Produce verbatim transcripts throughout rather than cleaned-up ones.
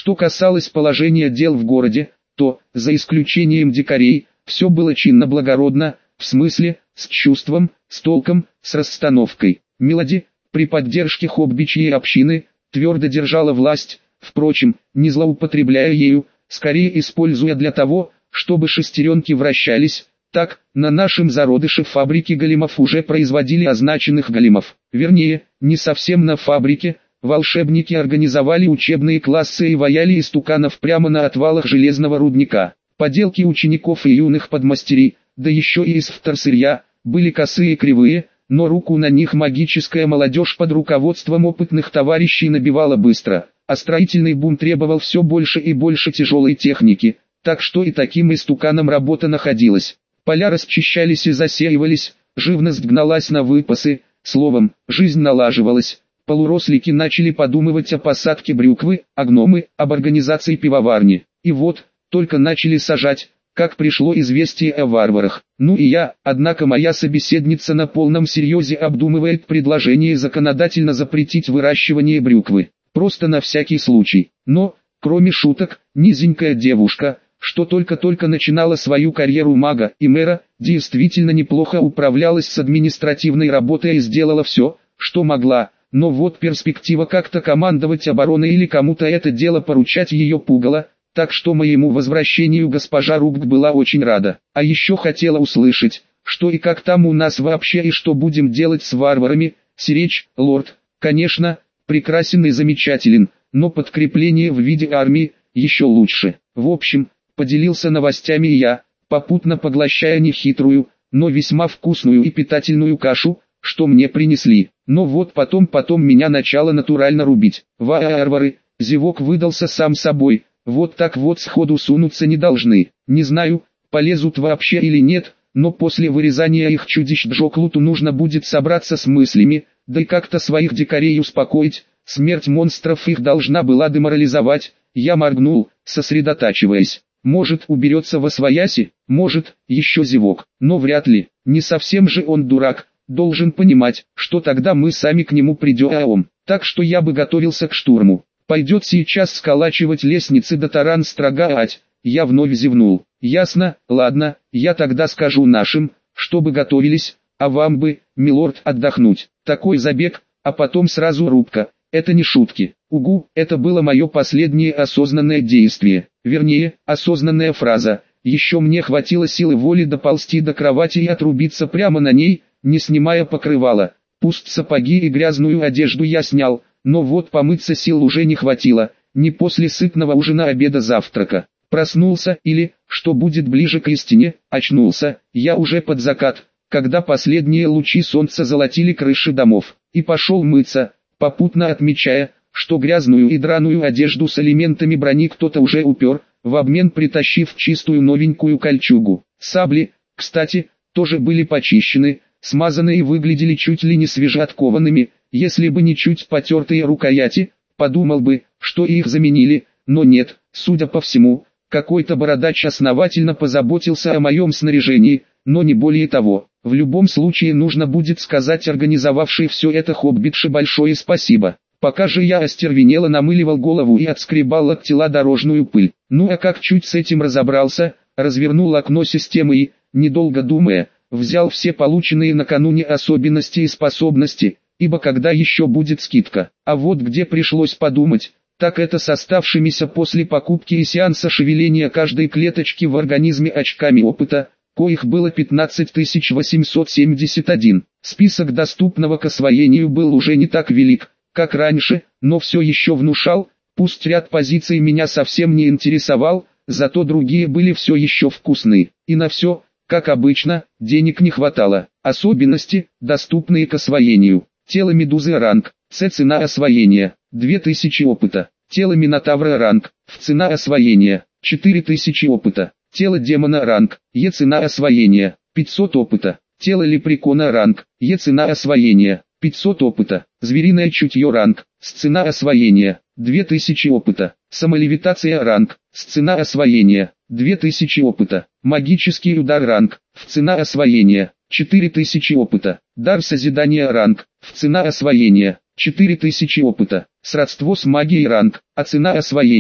Что касалось положения дел в городе, то, за исключением дикарей, все было чинно-благородно, в смысле, с чувством, с толком, с расстановкой. Мелоди, при поддержке хоббичьей общины, твердо держала власть, впрочем, не злоупотребляя ею, скорее используя для того, чтобы шестеренки вращались. Так, на нашем зародыше фабрики големов уже производили означенных големов. Вернее, не совсем на фабрике. Волшебники организовали учебные классы и ваяли истуканов прямо на отвалах железного рудника. Поделки учеников и юных подмастерий, да еще и из вторсырья, были косые и кривые, но руку на них магическая молодежь под руководством опытных товарищей набивала быстро, а строительный бум требовал все больше и больше тяжелой техники, так что и таким истуканом работа находилась. Поля расчищались и засеивались, живность гналась на выпасы, словом, жизнь налаживалась. Полурослики начали подумывать о посадке брюквы, а гномы – об организации пивоварни. И вот, только начали сажать, как пришло известие о варварах. Ну и я, однако моя собеседница на полном серьезе обдумывает предложение законодательно запретить выращивание брюквы. Просто на всякий случай. Но, кроме шуток, низенькая девушка, что только-только начинала свою карьеру мага и мэра, действительно неплохо управлялась с административной работой и сделала все, что могла. Но вот перспектива как-то командовать обороной или кому-то это дело поручать ее пугало, так что моему возвращению госпожа Рубк была очень рада. А еще хотела услышать, что и как там у нас вообще и что будем делать с варварами. Сиречь, лорд, конечно, прекрасен и замечателен, но подкрепление в виде армии еще лучше. В общем, поделился новостями я, попутно поглощая нехитрую, но весьма вкусную и питательную кашу, что мне принесли. Но вот потом-потом меня начало натурально рубить. Варвары, зевок выдался сам собой, вот так вот сходу сунуться не должны. Не знаю, полезут вообще или нет, но после вырезания их чудищ Джоклуту нужно будет собраться с мыслями, да и как-то своих дикарей успокоить. Смерть монстров их должна была деморализовать. Я моргнул, сосредотачиваясь. Может, уберется восвояси, может, еще зевок, но вряд ли, не совсем же он дурак. Должен понимать, что тогда мы сами к нему придем, так что я бы готовился к штурму. Пойдет сейчас сколачивать лестницы да таран строгать. Я вновь зевнул. Ясно, ладно, я тогда скажу нашим, чтобы готовились, а вам бы, милорд, отдохнуть. Такой забег, а потом сразу рубка. Это не шутки. Угу, это было мое последнее осознанное действие. Вернее, осознанная фраза. Еще мне хватило силы воли доползти до кровати и отрубиться прямо на ней, не снимая покрывала. Пусть сапоги и грязную одежду я снял, но вот помыться сил уже не хватило, не после сытного ужина, обеда, завтрака. Проснулся или, что будет ближе к истине, очнулся, я уже под закат, когда последние лучи солнца золотили крыши домов, и пошел мыться, попутно отмечая, что грязную и драную одежду с элементами брони кто-то уже упер, в обмен притащив чистую новенькую кольчугу. Сабли, кстати, тоже были почищены, смазанные и выглядели чуть ли не свежеоткованными, если бы не чуть потертые рукояти, подумал бы, что их заменили, но нет, судя по всему, какой-то бородач основательно позаботился о моем снаряжении, но не более того. В любом случае нужно будет сказать организовавшей все это хоббитше большое спасибо. Пока же я остервенело намыливал голову и отскребал от тела дорожную пыль. Ну а как чуть с этим разобрался, развернул окно системы и, недолго думая, взял все полученные накануне особенности и способности, ибо когда еще будет скидка. А вот где пришлось подумать, так это с оставшимися после покупки и сеанса шевеления каждой клеточки в организме очками опыта, коих было пятнадцать тысяч восемьсот семьдесят один. Список доступного к освоению был уже не так велик, как раньше, но все еще внушал, пусть ряд позиций меня совсем не интересовал, зато другие были все еще вкусны. И на все, как обычно, денег не хватало. Особенности, доступные к освоению. Тело медузы ранг, С цена освоения, две тысячи опыта. Тело минотавра ранг, Ф цена освоения, четыре тысячи опыта. Тело демона ранг, Е цена освоения, пятьсот опыта. Тело лепрекона ранг, Е цена освоения, пятьсот опыта. Звериное чутье ранг, С цена освоения, две тысячи опыта. Самолевитация ранг, С цена освоения, две тысячи опыта. Магический удар ранг, Ф цена освоения, четыре тысячи опыта. Дар созидания ранг, Ф цена освоения, четыре тысячи опыта. Сродство с магией ранг, А цена освоения,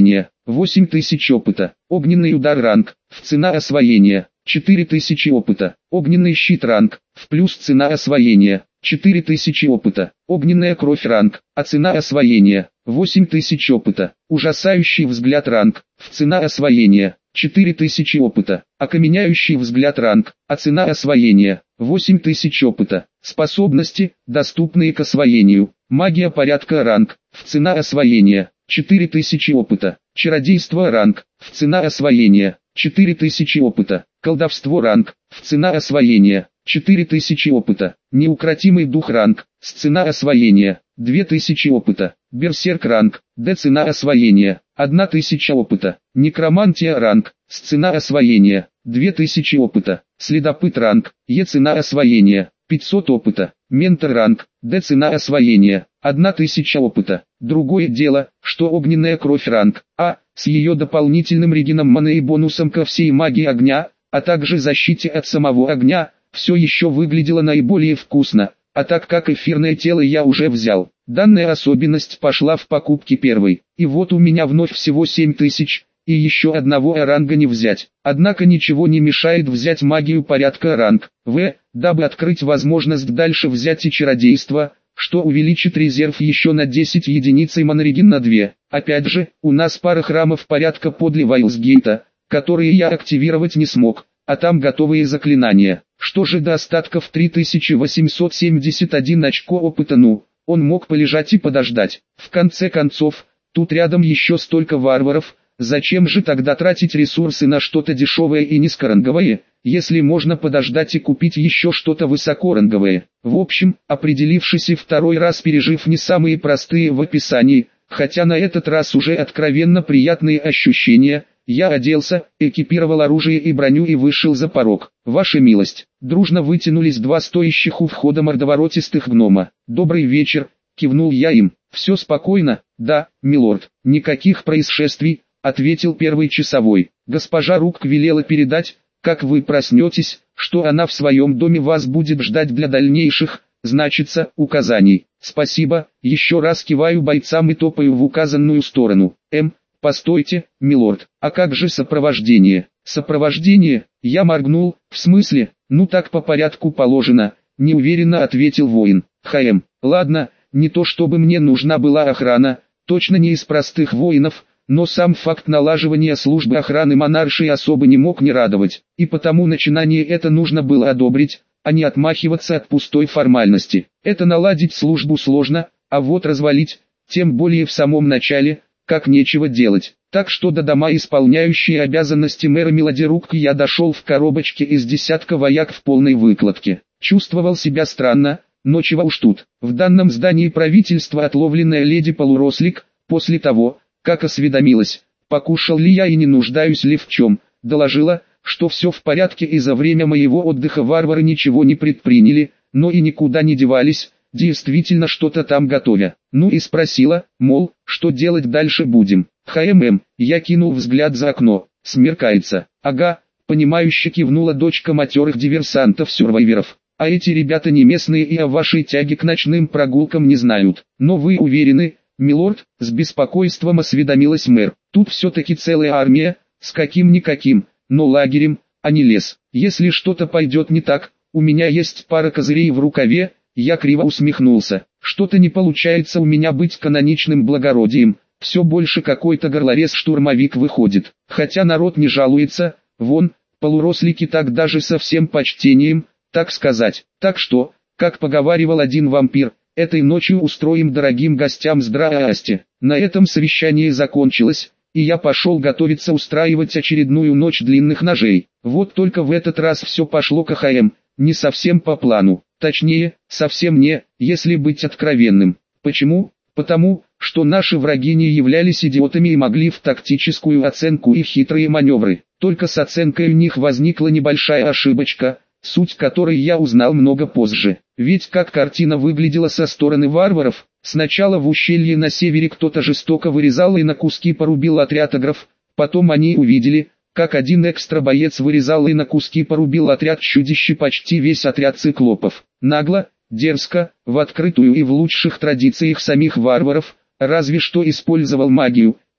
восемь тысяч опыта. Огненный удар ранг, в цена освоения, четыре тысячи опыта. Огненный щит ранг, в плюс цена освоения, четыре тысячи опыта. Огненная кровь ранг, а цена освоения, восемь тысяч опыта. Ужасающий взгляд ранг, в цена освоения, четыре тысячи опыта. Окаменяющий взгляд ранг, а цена освоения, восемь тысяч опыта. Способности, доступные к освоению. Магия порядка ранг, в цена освоения, четыре тысячи опыта. Чародейство ранг, в цена освоения, четыре тысячи опыта. Колдовство ранг, в цена освоения, четыре тысячи опыта. Неукротимый дух ранг, с цена освоения, две тысячи опыта. Берсерк ранг, Д цена освоения, одна тысяча опыта. Некромантия ранг, с цена освоения, две тысячи опыта. Следопыт ранг, Е цена освоения, пятьсот опыта. Ментор ранг, Д цена освоения, одна тысяча опыта. Другое дело, что огненная кровь ранг, А, с ее дополнительным регеном маны и бонусом ко всей магии огня, а также защите от самого огня, все еще выглядело наиболее вкусно, а так как эфирное тело я уже взял, данная особенность пошла в покупки первой, и вот у меня вновь всего семь тысяч, и еще одного ранга не взять. Однако ничего не мешает взять магию порядка ранг В, дабы открыть возможность дальше взять и чародейство, что увеличит резерв еще на десять единиц и манреген на две. Опять же, у нас пара храмов порядка подле Вайлсгейта, которые я активировать не смог, а там готовые заклинания. Что же до остатков три тысячи восемьсот семьдесят один очко опыта, ну, он мог полежать и подождать. В конце концов, тут рядом еще столько варваров, зачем же тогда тратить ресурсы на что-то дешевое и низкоранговое, если можно подождать и купить еще что-то высокоранговое. В общем, определившись и второй раз пережив не самые простые в описании, хотя на этот раз уже откровенно приятные ощущения, я оделся, экипировал оружие и броню и вышел за порог. Ваша милость, дружно вытянулись два стоящих у входа мордоворотистых гнома. Добрый вечер, кивнул я им. Все спокойно? Да, милорд, никаких происшествий, ответил первый часовой. Госпожа Рукк велела передать, как вы проснетесь, что она в своем доме вас будет ждать для дальнейших, значится, указаний. Спасибо, еще раз киваю бойцам и топаю в указанную сторону. М, постойте, милорд, а как же сопровождение? Сопровождение, я моргнул, в смысле, ну так по порядку положено, неуверенно ответил воин. Хм, ладно, не то чтобы мне нужна была охрана, точно не из простых воинов, но сам факт налаживания службы охраны монаршей особо не мог не радовать, и потому начинание это нужно было одобрить, а не отмахиваться от пустой формальности. Это наладить службу сложно, а вот развалить, тем более в самом начале, как нечего делать. Так что до дома, исполняющие обязанности мэра Мелоди Рукк, я дошел в коробочке из десятка вояк в полной выкладке. Чувствовал себя странно, но чего уж тут. В данном здании правительства отловленная леди Полурослик, после того, как осведомилась, покушал ли я и не нуждаюсь ли в чем, доложила, что все в порядке и за время моего отдыха варвары ничего не предприняли, но и никуда не девались, действительно что-то там готовя. Ну и спросила, мол, что делать дальше будем. Хмм, я кинул взгляд за окно, смеркается. Ага, понимающе кивнула дочка матерых диверсантов-сюрвайверов. А эти ребята не местные и о вашей тяге к ночным прогулкам не знают. Но вы уверены, милорд, с беспокойством осведомилась мэр. Тут все-таки целая армия, с каким-никаким, но лагерем, а не лес. Если что-то пойдет не так, у меня есть пара козырей в рукаве. Я криво усмехнулся. Что-то не получается у меня быть каноничным благородием. Все больше какой-то горлорез-штурмовик выходит. Хотя народ не жалуется, вон, полурослики так даже со всем почтением, так сказать. Так что, как поговаривал один вампир, этой ночью устроим дорогим гостям здрасте. На этом совещание закончилось, и я пошел готовиться устраивать очередную ночь длинных ножей. Вот только в этот раз все пошло КХМ, не совсем по плану. Точнее, совсем не, если быть откровенным. Почему? Потому, что наши враги не являлись идиотами и могли в тактическую оценку и хитрые маневры. Только с оценкой у них возникла небольшая ошибочка, суть которой я узнал много позже. Ведь как картина выглядела со стороны варваров, сначала в ущелье на севере кто-то жестоко вырезал и на куски порубил отряд агров, потом они увидели, как один экстра-боец вырезал и на куски порубил отряд чудищ и почти весь отряд циклопов. Нагло, дерзко, в открытую и в лучших традициях самих варваров, разве что использовал магию,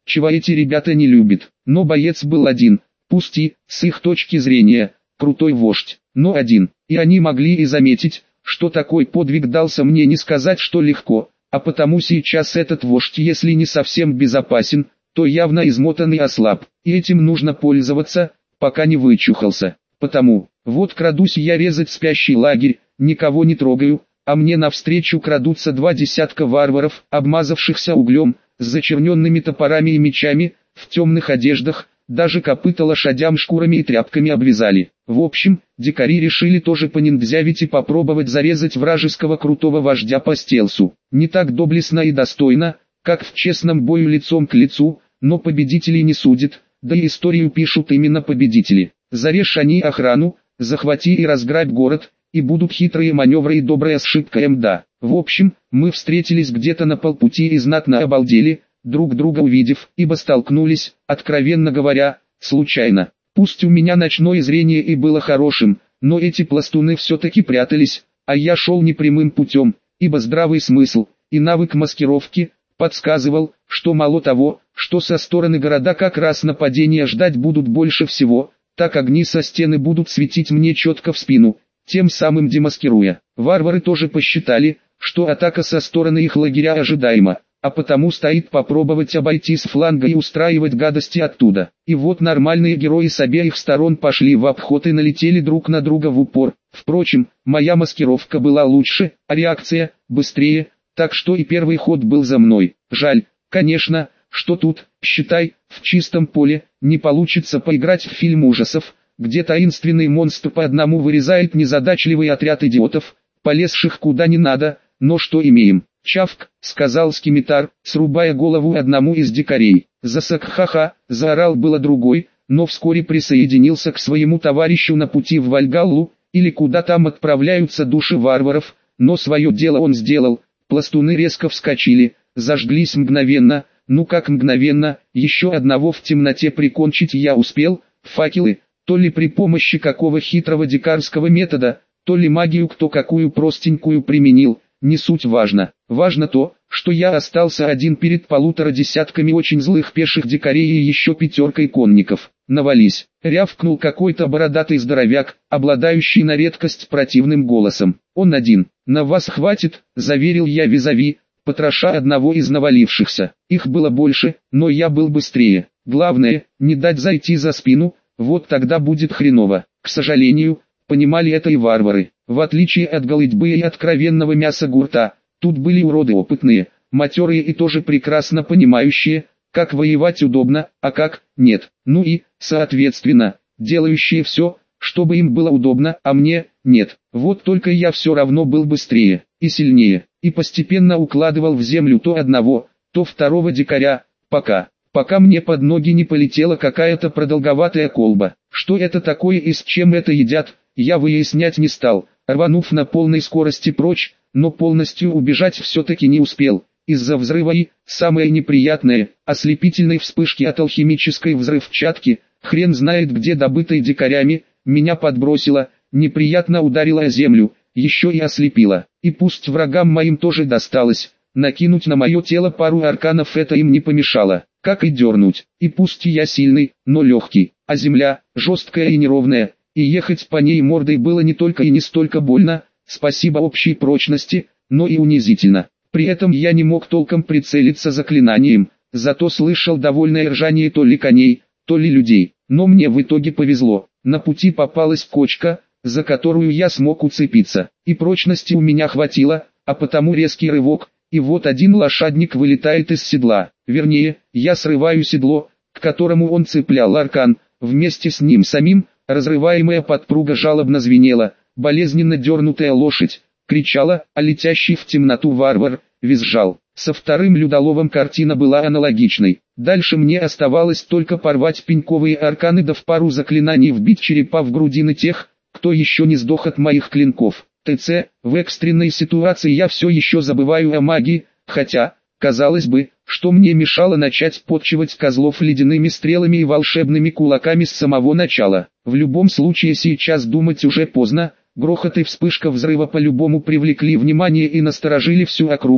чего эти ребята не любят. Но боец был один, пусть и, с их точки зрения, крутой вождь, но один. И они могли и заметить, что такой подвиг дался мне не сказать, что легко, а потому сейчас этот вождь, если не совсем безопасен, то явно измотан и ослаб, и этим нужно пользоваться, пока не вычухался. Потому, вот крадусь я резать спящий лагерь, никого не трогаю, а мне навстречу крадутся два десятка варваров, обмазавшихся углем, с зачерненными топорами и мечами, в темных одеждах, даже копыта лошадям шкурами и тряпками обвязали. В общем, дикари решили тоже пониндзявить и попробовать зарезать вражеского крутого вождя по стелсу. Не так доблестно и достойно, как в честном бою лицом к лицу, но победителей не судят, да и историю пишут именно победители. Зарежь они охрану, захвати и разграбь город, и будут хитрые маневры и добрая ошибка МДА. В общем, мы встретились где-то на полпути и знатно обалдели, друг друга увидев, ибо столкнулись, откровенно говоря, случайно. Пусть у меня ночное зрение и было хорошим, но эти пластуны все-таки прятались, а я шел непрямым путем, ибо здравый смысл и навык маскировки подсказывал, что мало того, что со стороны города как раз нападения ждать будут больше всего, так огни со стены будут светить мне четко в спину, тем самым демаскируя. Варвары тоже посчитали, что атака со стороны их лагеря ожидаема, а потому стоит попробовать обойти с фланга и устраивать гадости оттуда. И вот нормальные герои с обеих сторон пошли в обход и налетели друг на друга в упор. Впрочем, моя маскировка была лучше, а реакция – быстрее, так что и первый ход был за мной. Жаль, конечно, что тут, считай, в чистом поле, не получится поиграть в фильм ужасов, где таинственный монстр по одному вырезает незадачливый отряд идиотов, полезших куда не надо, но что имеем. «Чавк», — сказал Скимитар, срубая голову одному из дикарей. «Засак-ха-ха», — заорал было другой, но вскоре присоединился к своему товарищу на пути в Вальгаллу, или куда там отправляются души варваров, но свое дело он сделал. Пластуны резко вскочили, зажглись мгновенно, ну как мгновенно, еще одного в темноте прикончить я успел, факелы, то ли при помощи какого хитрого дикарского метода, то ли магию кто какую простенькую применил. Не суть важно. Важно то, что я остался один перед полутора десятками очень злых пеших дикарей и еще пятеркой конников. «Навались!» — рявкнул какой-то бородатый здоровяк, обладающий на редкость противным голосом. «Он один. На вас хватит», — заверил я визави, потроша одного из навалившихся. Их было больше, но я был быстрее. Главное, не дать зайти за спину, вот тогда будет хреново. К сожалению, понимали это и варвары. В отличие от голытьбы и откровенного мяса гурта, тут были уроды опытные, матерые и тоже прекрасно понимающие, как воевать удобно, а как нет. Ну и, соответственно, делающие все, чтобы им было удобно, а мне нет. Вот только я все равно был быстрее и сильнее, и постепенно укладывал в землю то одного, то второго дикаря, пока, пока мне под ноги не полетела какая-то продолговатая колба. Что это такое и с чем это едят, я выяснять не стал, рванув на полной скорости прочь, но полностью убежать все-таки не успел. Из-за взрыва и, самое неприятное, ослепительной вспышки от алхимической взрывчатки, хрен знает где добытой дикарями, меня подбросило, неприятно ударило о землю, еще и ослепило. И пусть врагам моим тоже досталось, накинуть на мое тело пару арканов это им не помешало, как и дернуть. И пусть я сильный, но легкий, а земля, жесткая и неровная, и ехать по ней мордой было не только и не столько больно, спасибо общей прочности, но и унизительно. При этом я не мог толком прицелиться заклинанием, зато слышал довольное ржание то ли коней, то ли людей. Но мне в итоге повезло, на пути попалась кочка, за которую я смог уцепиться, и прочности у меня хватило, а потому резкий рывок, и вот один лошадник вылетает из седла, вернее, я срываю седло, к которому он цеплял аркан, вместе с ним самим. Разрываемая подпруга жалобно звенела, болезненно дернутая лошадь кричала, а летящий в темноту варвар визжал. Со вторым людоловом картина была аналогичной. Дальше мне оставалось только порвать пеньковые арканы да в пару заклинаний вбить черепа в грудины тех, кто еще не сдох от моих клинков. ТЦ, в экстренной ситуации я все еще забываю о магии, хотя, казалось бы, что мне мешало начать подчивать козлов ледяными стрелами и волшебными кулаками с самого начала. В любом случае сейчас думать уже поздно, грохот и вспышка взрыва по-любому привлекли внимание и насторожили всю округу,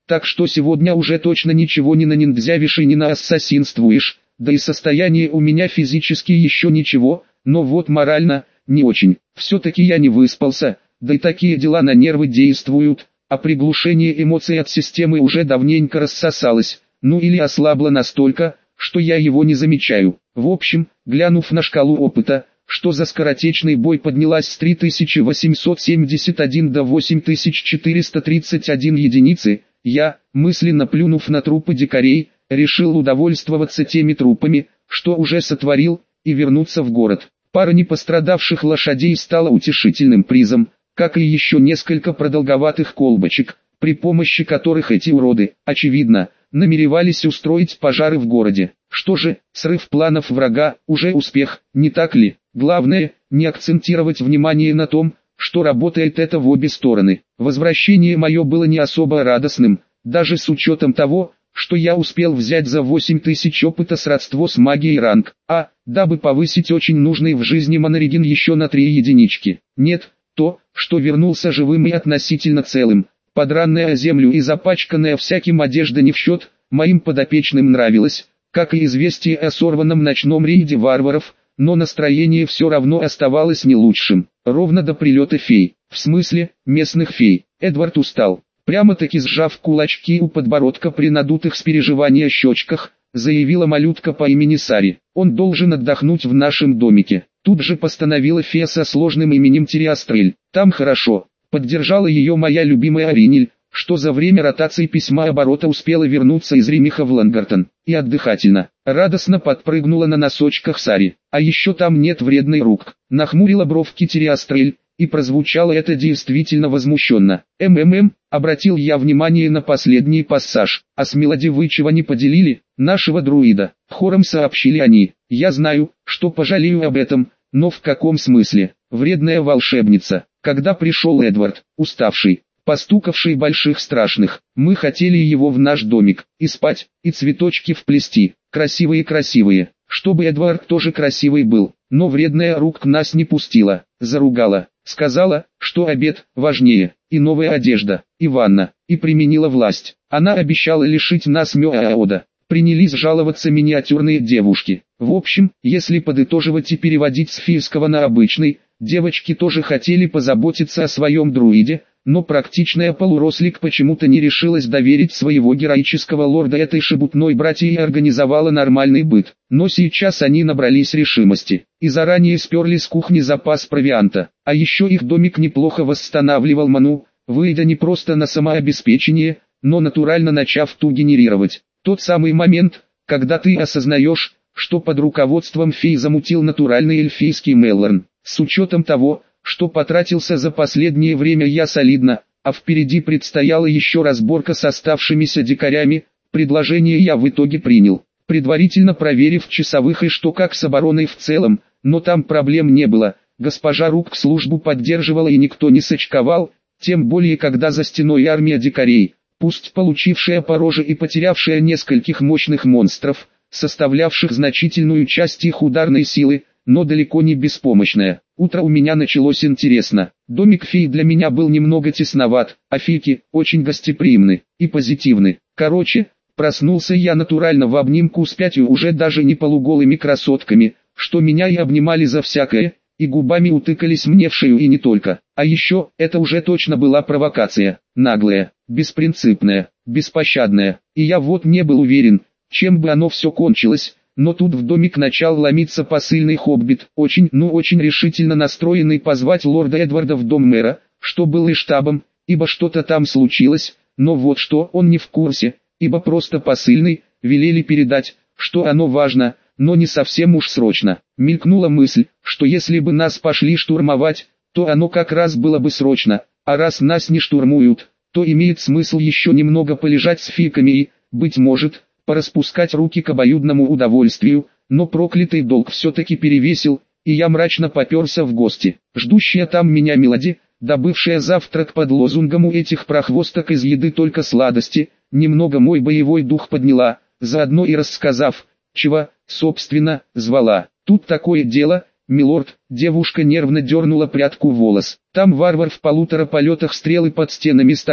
так что сегодня уже точно ничего не наниндзявишь и не наассасинствуешь, да и состояние у меня физически еще ничего, но вот морально, не очень. Все-таки я не выспался, да и такие дела на нервы действуют, а приглушение эмоций от системы уже давненько рассосалось, ну или ослабло настолько, что я его не замечаю. В общем, глянув на шкалу опыта, что за скоротечный бой поднялась с три тысячи восемьсот семьдесят один до восемь тысяч четыреста тридцать один единицы, я, мысленно плюнув на трупы дикарей, решил удовольствоваться теми трупами, что уже сотворил, и вернуться в город. Пара непострадавших лошадей стала утешительным призом, как и еще несколько продолговатых колбочек, при помощи которых эти уроды, очевидно, намеревались устроить пожары в городе. Что же, срыв планов врага, уже успех, не так ли? Главное, не акцентировать внимание на том, что работает это в обе стороны. Возвращение мое было не особо радостным, даже с учетом того, что я успел взять за восемь тысяч опыта сродство с магией ранг А, дабы повысить очень нужный в жизни маноригин еще на три единички. Нет, то, что вернулся живым и относительно целым, подранная о землю и запачканная всяким одежда не в счет, моим подопечным нравилось, как и известие о сорванном ночном рейде варваров, но настроение все равно оставалось не лучшим, ровно до прилета фей, в смысле, местных фей. Эдвард устал, прямо-таки сжав кулачки у подбородка при надутых с переживания щечках, заявила малютка по имени Сари. Он должен отдохнуть в нашем домике. Тут же постановила фея со сложным именем Тириастрель. Там хорошо. Поддержала ее моя любимая Аринель, что за время ротации письма оборота успела вернуться из Ремиха в Лангартон. И отдыхательно, радостно подпрыгнула на носочках Сари. А еще там нет вредной рук. Нахмурила бровки Тириастрель, и прозвучало это действительно возмущенно. «МММ», обратил я внимание на последний пассаж. «А с Мелоди вы чего не поделили? Нашего друида?» Хором сообщили они. «Я знаю, что пожалею об этом, но в каком смысле? Вредная волшебница». Когда пришел Эдвард, уставший, постукавший больших страшных, мы хотели его в наш домик, и спать, и цветочки вплести, красивые-красивые, чтобы Эдвард тоже красивый был, но вредная рук нас не пустила, заругала, сказала, что обед важнее, и новая одежда, и ванна, и применила власть. Она обещала лишить нас Мёаода. Принялись жаловаться миниатюрные девушки. В общем, если подытоживать и переводить с фийского на обычный, девочки тоже хотели позаботиться о своем друиде, но практичная полурослик почему-то не решилась доверить своего героического лорда этой шебутной братье и организовала нормальный быт. Но сейчас они набрались решимости, и заранее сперли с кухни запас провианта. А еще их домик неплохо восстанавливал ману, выйдя не просто на самообеспечение, но натурально начав ту генерировать. Тот самый момент, когда ты осознаешь, что под руководством фей замутил натуральный эльфийский Меллорн. С учетом того, что потратился за последнее время я солидно, а впереди предстояла еще разборка с оставшимися дикарями, предложение я в итоге принял, предварительно проверив часовых и что как с обороной в целом, но там проблем не было, госпожа Рук службу поддерживала и никто не сочковал, тем более когда за стеной армия дикарей, пусть получившая по роже и потерявшая нескольких мощных монстров, составлявших значительную часть их ударной силы, но далеко не беспомощная. Утро у меня началось интересно. Домик фей для меня был немного тесноват, а фейки очень гостеприимны и позитивны. Короче, проснулся я натурально в обнимку с пятью уже даже не полуголыми красотками, что меня и обнимали за всякое, и губами утыкались мне в шею и не только. А еще, это уже точно была провокация, наглая, беспринципная, беспощадная, и я вот не был уверен, чем бы оно все кончилось. Но тут в домик начал ломиться посыльный хоббит, очень, ну очень решительно настроенный позвать лорда Эдварда в дом мэра, что был и штабом, ибо что-то там случилось, но вот что он не в курсе, ибо просто посыльный, велели передать, что оно важно, но не совсем уж срочно. Мелькнула мысль, что если бы нас пошли штурмовать, то оно как раз было бы срочно, а раз нас не штурмуют, то имеет смысл еще немного полежать с фиками и, быть может, пораспускать руки к обоюдному удовольствию, но проклятый долг все-таки перевесил, и я мрачно поперся в гости. Ждущая там меня Мелоди, добывшая завтрак под лозунгом у этих прохвосток из еды только сладости, немного мой боевой дух подняла, заодно и рассказав, чего, собственно, звала. Тут такое дело, милорд, девушка нервно дернула прядку волос. Там варвар в полутора полетах стрелы под стенами стоит,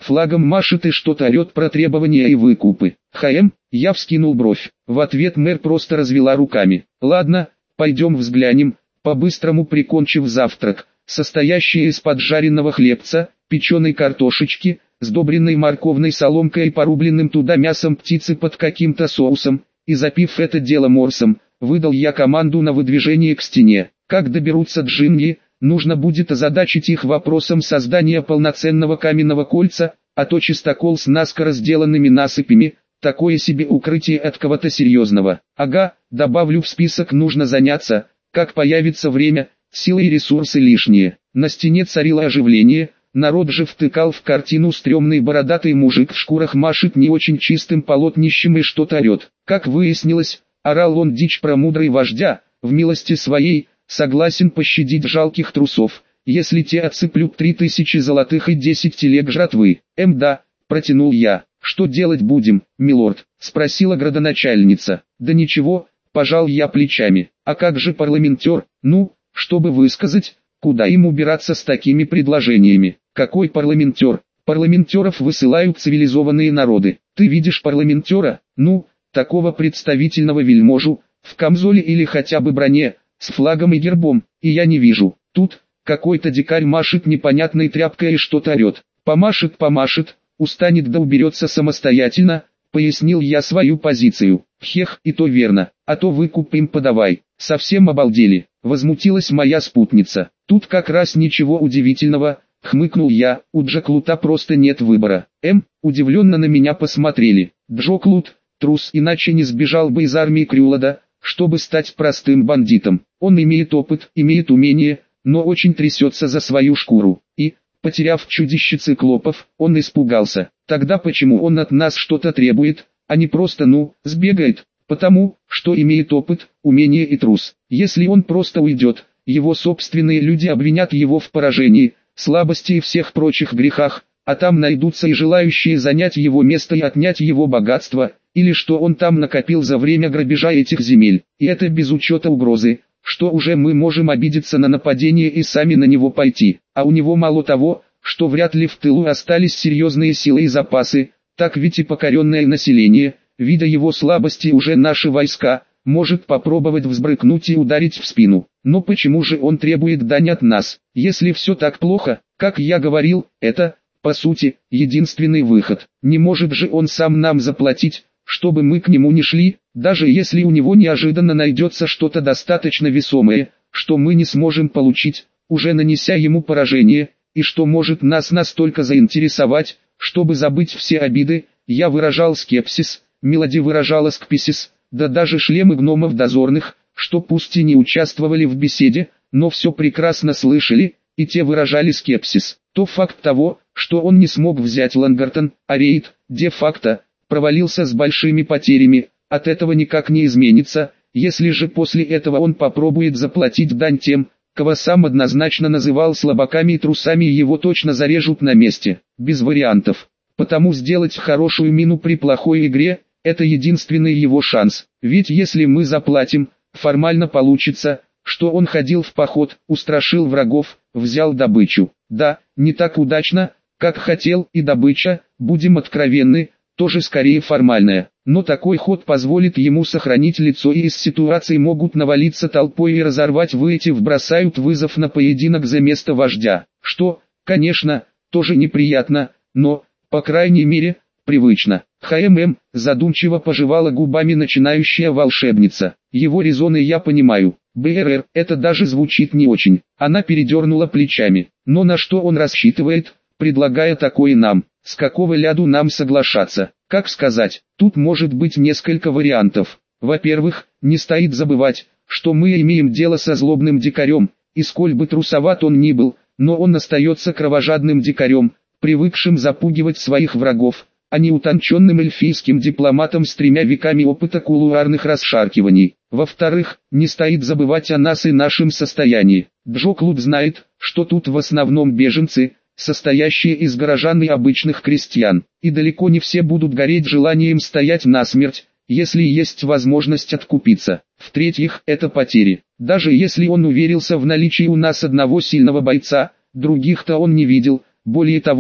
флагом машет и что-то орет про требования и выкупы. ХМ, я вскинул бровь. В ответ мэр просто развела руками. Ладно, пойдем взглянем, по-быстрому прикончив завтрак, состоящий из поджаренного хлебца, печеной картошечки, сдобренной морковной соломкой и порубленным туда мясом птицы под каким-то соусом, и запив это дело морсом, выдал я команду на выдвижение к стене. Как доберутся джинни, нужно будет озадачить их вопросом создания полноценного каменного кольца, а то чистокол с наскоро сделанными насыпями, такое себе укрытие от кого-то серьезного. Ага, добавлю в список, нужно заняться, как появится время, силы и ресурсы лишние. На стене царило оживление. Народ же втыкал в картину стрёмный бородатый мужик в шкурах машет не очень чистым полотнищем и что-то орет. Как выяснилось, орал он дичь про мудрый вождя, в милости своей, согласен пощадить жалких трусов, если те отсыплют три тысячи золотых и десять телег жратвы. Эм да, протянул я. Что делать будем, милорд? Спросила градоначальница. Да ничего, пожал я плечами. А как же парламентер? Ну, чтобы высказать, куда им убираться с такими предложениями? Какой парламентер? Парламентеров высылают цивилизованные народы. Ты видишь парламентера? Ну, такого представительного вельможу, в камзоле или хотя бы броне, с флагом и гербом, и я не вижу. Тут, какой-то дикарь машет непонятной тряпкой и что-то орет. Помашет, помашет, устанет да уберется самостоятельно, пояснил я свою позицию. Хех, и то верно, а то выкуп им подавай. Совсем обалдели, возмутилась моя спутница. Тут как раз ничего удивительного, хмыкнул я, у Джоклута просто нет выбора. Эм, удивленно на меня посмотрели. Джоклут, трус, иначе не сбежал бы из армии Крюлада, чтобы стать простым бандитом. Он имеет опыт, имеет умение, но очень трясется за свою шкуру. И, потеряв чудище циклопов, он испугался. Тогда почему он от нас что-то требует, а не просто ну, сбегает? Потому, что имеет опыт, умение и трус. Если он просто уйдет, его собственные люди обвинят его в поражении, слабости и всех прочих грехах, а там найдутся и желающие занять его место и отнять его богатство, или что он там накопил за время грабежа этих земель. И это без учета угрозы, что уже мы можем обидеться на нападение и сами на него пойти. А у него мало того, что вряд ли в тылу остались серьезные силы и запасы, так ведь и покоренное население, видя его слабости, уже наши войска, может попробовать взбрыкнуть и ударить в спину. Но почему же он требует дань от нас? Если все так плохо, как я говорил, это, по сути, единственный выход. Не может же он сам нам заплатить, чтобы мы к нему не шли, даже если у него неожиданно найдется что-то достаточно весомое, что мы не сможем получить, уже нанеся ему поражение, и что может нас настолько заинтересовать, чтобы забыть все обиды. Я выражал скепсис, Мелоди выражала скепсис, да даже шлемы гномов дозорных, что пусть и не участвовали в беседе, но все прекрасно слышали, и те выражали скепсис. То факт того, что он не смог взять Лангартон, а рейд, де-факто, провалился с большими потерями, от этого никак не изменится. Если же после этого он попробует заплатить дань тем, кого сам однозначно называл слабаками и трусами, его точно зарежут на месте, без вариантов. Потому сделать хорошую мину при плохой игре – это единственный его шанс. Ведь если мы заплатим, формально получится, что он ходил в поход, устрашил врагов, взял добычу. Да, не так удачно, как хотел, и добыча, будем откровенны, тоже скорее формальная. Но такой ход позволит ему сохранить лицо, и из ситуации могут навалиться толпой и разорвать, выйти бросают вызов на поединок за место вождя. Что, конечно, тоже неприятно, но, по крайней мере, привычно. ХММ, задумчиво пожевала губами начинающая волшебница. Его резоны я понимаю. БРР, это даже звучит не очень. Она передернула плечами. Но на что он рассчитывает, предлагая такое нам? С какого ляду нам соглашаться? Как сказать, тут может быть несколько вариантов. Во-первых, не стоит забывать, что мы имеем дело со злобным дикарем, и сколь бы трусоват он ни был, но он остается кровожадным дикарем, привыкшим запугивать своих врагов, а не утонченным эльфийским дипломатом с тремя веками опыта кулуарных расшаркиваний. Во-вторых, не стоит забывать о нас и нашем состоянии. Джоклуд знает, что тут в основном беженцы, состоящие из горожан и обычных крестьян, и далеко не все будут гореть желанием стоять насмерть, если есть возможность откупиться. В-третьих, это потери. Даже если он уверился в наличии у нас одного сильного бойца, других-то он не видел. Более того,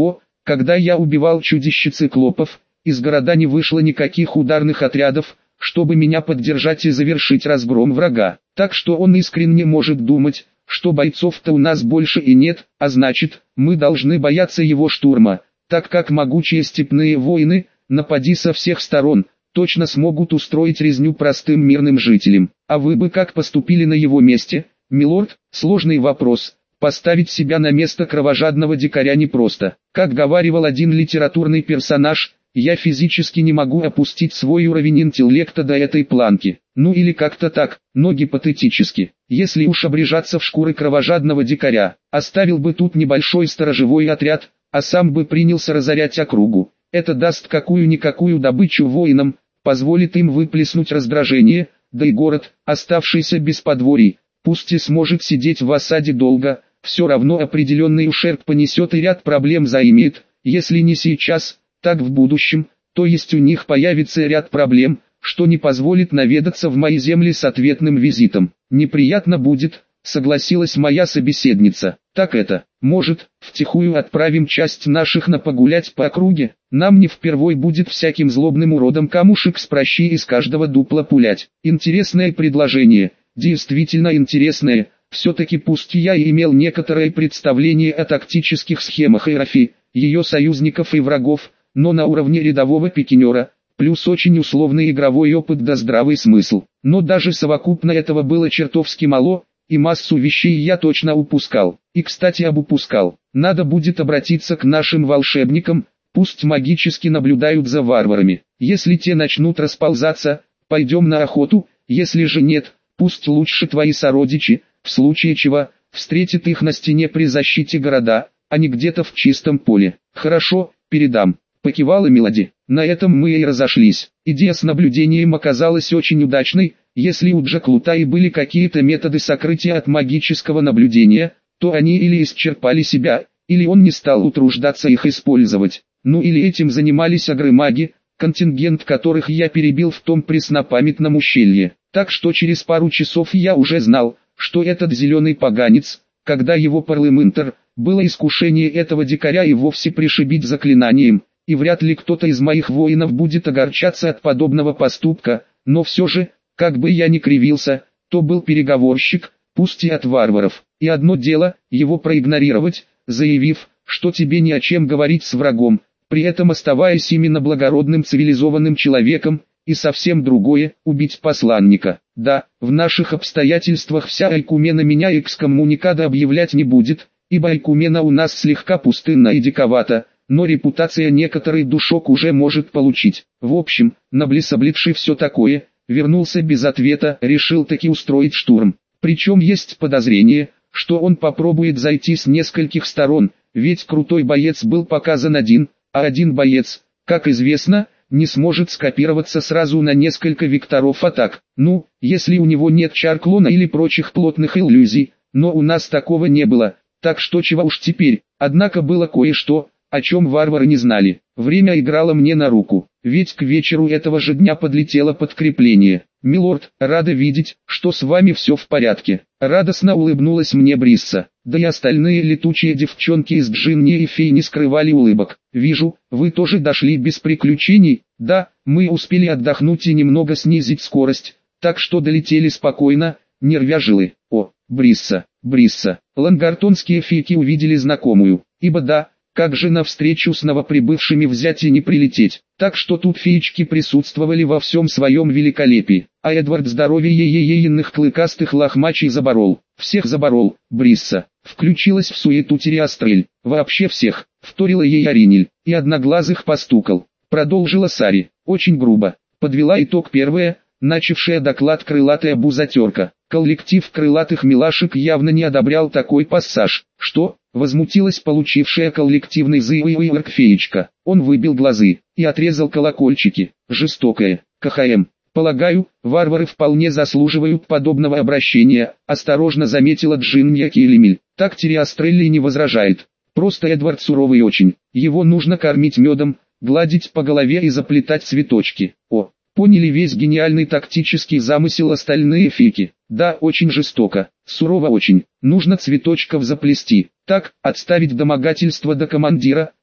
Когда я убивал чудище циклопов, из города не вышло никаких ударных отрядов, чтобы меня поддержать и завершить разгром врага. Так что он искренне может думать, что бойцов-то у нас больше и нет, а значит, мы должны бояться его штурма, так как могучие степные воины, напади со всех сторон, точно смогут устроить резню простым мирным жителям. А вы бы как поступили на его месте, милорд? Сложный вопрос. Поставить себя на место кровожадного дикаря непросто. Как говаривал один литературный персонаж, я физически не могу опустить свой уровень интеллекта до этой планки. Ну или как-то так, но гипотетически. Если уж обрежаться в шкуры кровожадного дикаря, оставил бы тут небольшой сторожевой отряд, а сам бы принялся разорять округу. Это даст какую-никакую добычу воинам, позволит им выплеснуть раздражение, да и город, оставшийся без подворий, пусть и сможет сидеть в осаде долго, все равно определенный ущерб понесет и ряд проблем заимеет, если не сейчас, так в будущем, то есть у них появится ряд проблем, что не позволит наведаться в мои земли с ответным визитом. Неприятно будет, согласилась моя собеседница. Так это, может, втихую отправим часть наших на погулять по округе? Нам не впервой будет всяким злобным уродом камушек с прощи из каждого дупла пулять. Интересное предложение, действительно интересное. Все-таки пусть я и имел некоторое представление о тактических схемах Иерофи, ее союзников и врагов, но на уровне рядового пикинера, плюс очень условный игровой опыт да здравый смысл. Но даже совокупно этого было чертовски мало, и массу вещей я точно упускал. И кстати об упускал, надо будет обратиться к нашим волшебникам, пусть магически наблюдают за варварами. Если те начнут расползаться, пойдем на охоту, если же нет, пусть лучше твои сородичи, в случае чего, встретит их на стене при защите города, а не где-то в чистом поле. Хорошо, передам. Покивала Мелоди. На этом мы и разошлись. Идея с наблюдением оказалась очень удачной. Если у Джаклута и были какие-то методы сокрытия от магического наблюдения, то они или исчерпали себя, или он не стал утруждаться их использовать. Ну или этим занимались агры-маги, контингент которых я перебил в том преснопамятном ущелье. Так что через пару часов я уже знал, что этот зеленый поганец, когда его парламентер, было искушение этого дикаря и вовсе пришибить заклинанием, и вряд ли кто-то из моих воинов будет огорчаться от подобного поступка, но все же, как бы я ни кривился, то был переговорщик, пусть и от варваров, и одно дело, его проигнорировать, заявив, что тебе не о чем говорить с врагом, при этом оставаясь именно благородным цивилизованным человеком, и совсем другое, убить посланника. Да, в наших обстоятельствах вся Айкумена меня экскоммуникада объявлять не будет, ибо Айкумена у нас слегка пустынна и диковата, но репутация некоторый душок уже может получить. В общем, наблесоблитший все такое, вернулся без ответа, решил таки устроить штурм. Причем есть подозрение, что он попробует зайти с нескольких сторон, ведь крутой боец был показан один, а один боец, как известно, не сможет скопироваться сразу на несколько векторов атак. Ну, если у него нет чар-клона или прочих плотных иллюзий, но у нас такого не было, так что чего уж теперь. Однако было кое-что, о чем варвары не знали. Время играло мне на руку, ведь к вечеру этого же дня подлетело подкрепление. «Милорд, рада видеть, что с вами все в порядке». Радостно улыбнулась мне Брисса. Да и остальные летучие девчонки из Джинни и Фей не скрывали улыбок. «Вижу, вы тоже дошли без приключений». «Да, мы успели отдохнуть и немного снизить скорость, так что долетели спокойно, не рвя жилы». «О, Брисса, Брисса». Лангартонские фейки увидели знакомую, ибо да, как же навстречу с новоприбывшими взять и не прилететь. Так что тут феечки присутствовали во всем своем великолепии. А Эдвард здоровье еейных клыкастых лохмачей заборол. Всех заборол, Брисса. Включилась в суету Тириастрель. Вообще всех, вторила ей Аринель. И одноглазых постукал. Продолжила Сари. Очень грубо. Подвела итог первая, начавшая доклад крылатая бузатерка. Коллектив крылатых милашек явно не одобрял такой пассаж. Что? Возмутилась получившая коллективный зыуиуирк феечка. Он выбил глазы и отрезал колокольчики. Жестокое. КХМ. Полагаю, варвары вполне заслуживают подобного обращения, осторожно заметила Джинния Килимель. Так Тириастрелли не возражает. Просто Эдвард суровый очень. Его нужно кормить медом, гладить по голове и заплетать цветочки. О, поняли весь гениальный тактический замысел остальные фики. Да, очень жестоко, сурово очень. Нужно цветочков заплести. Так, отставить домогательство до командира,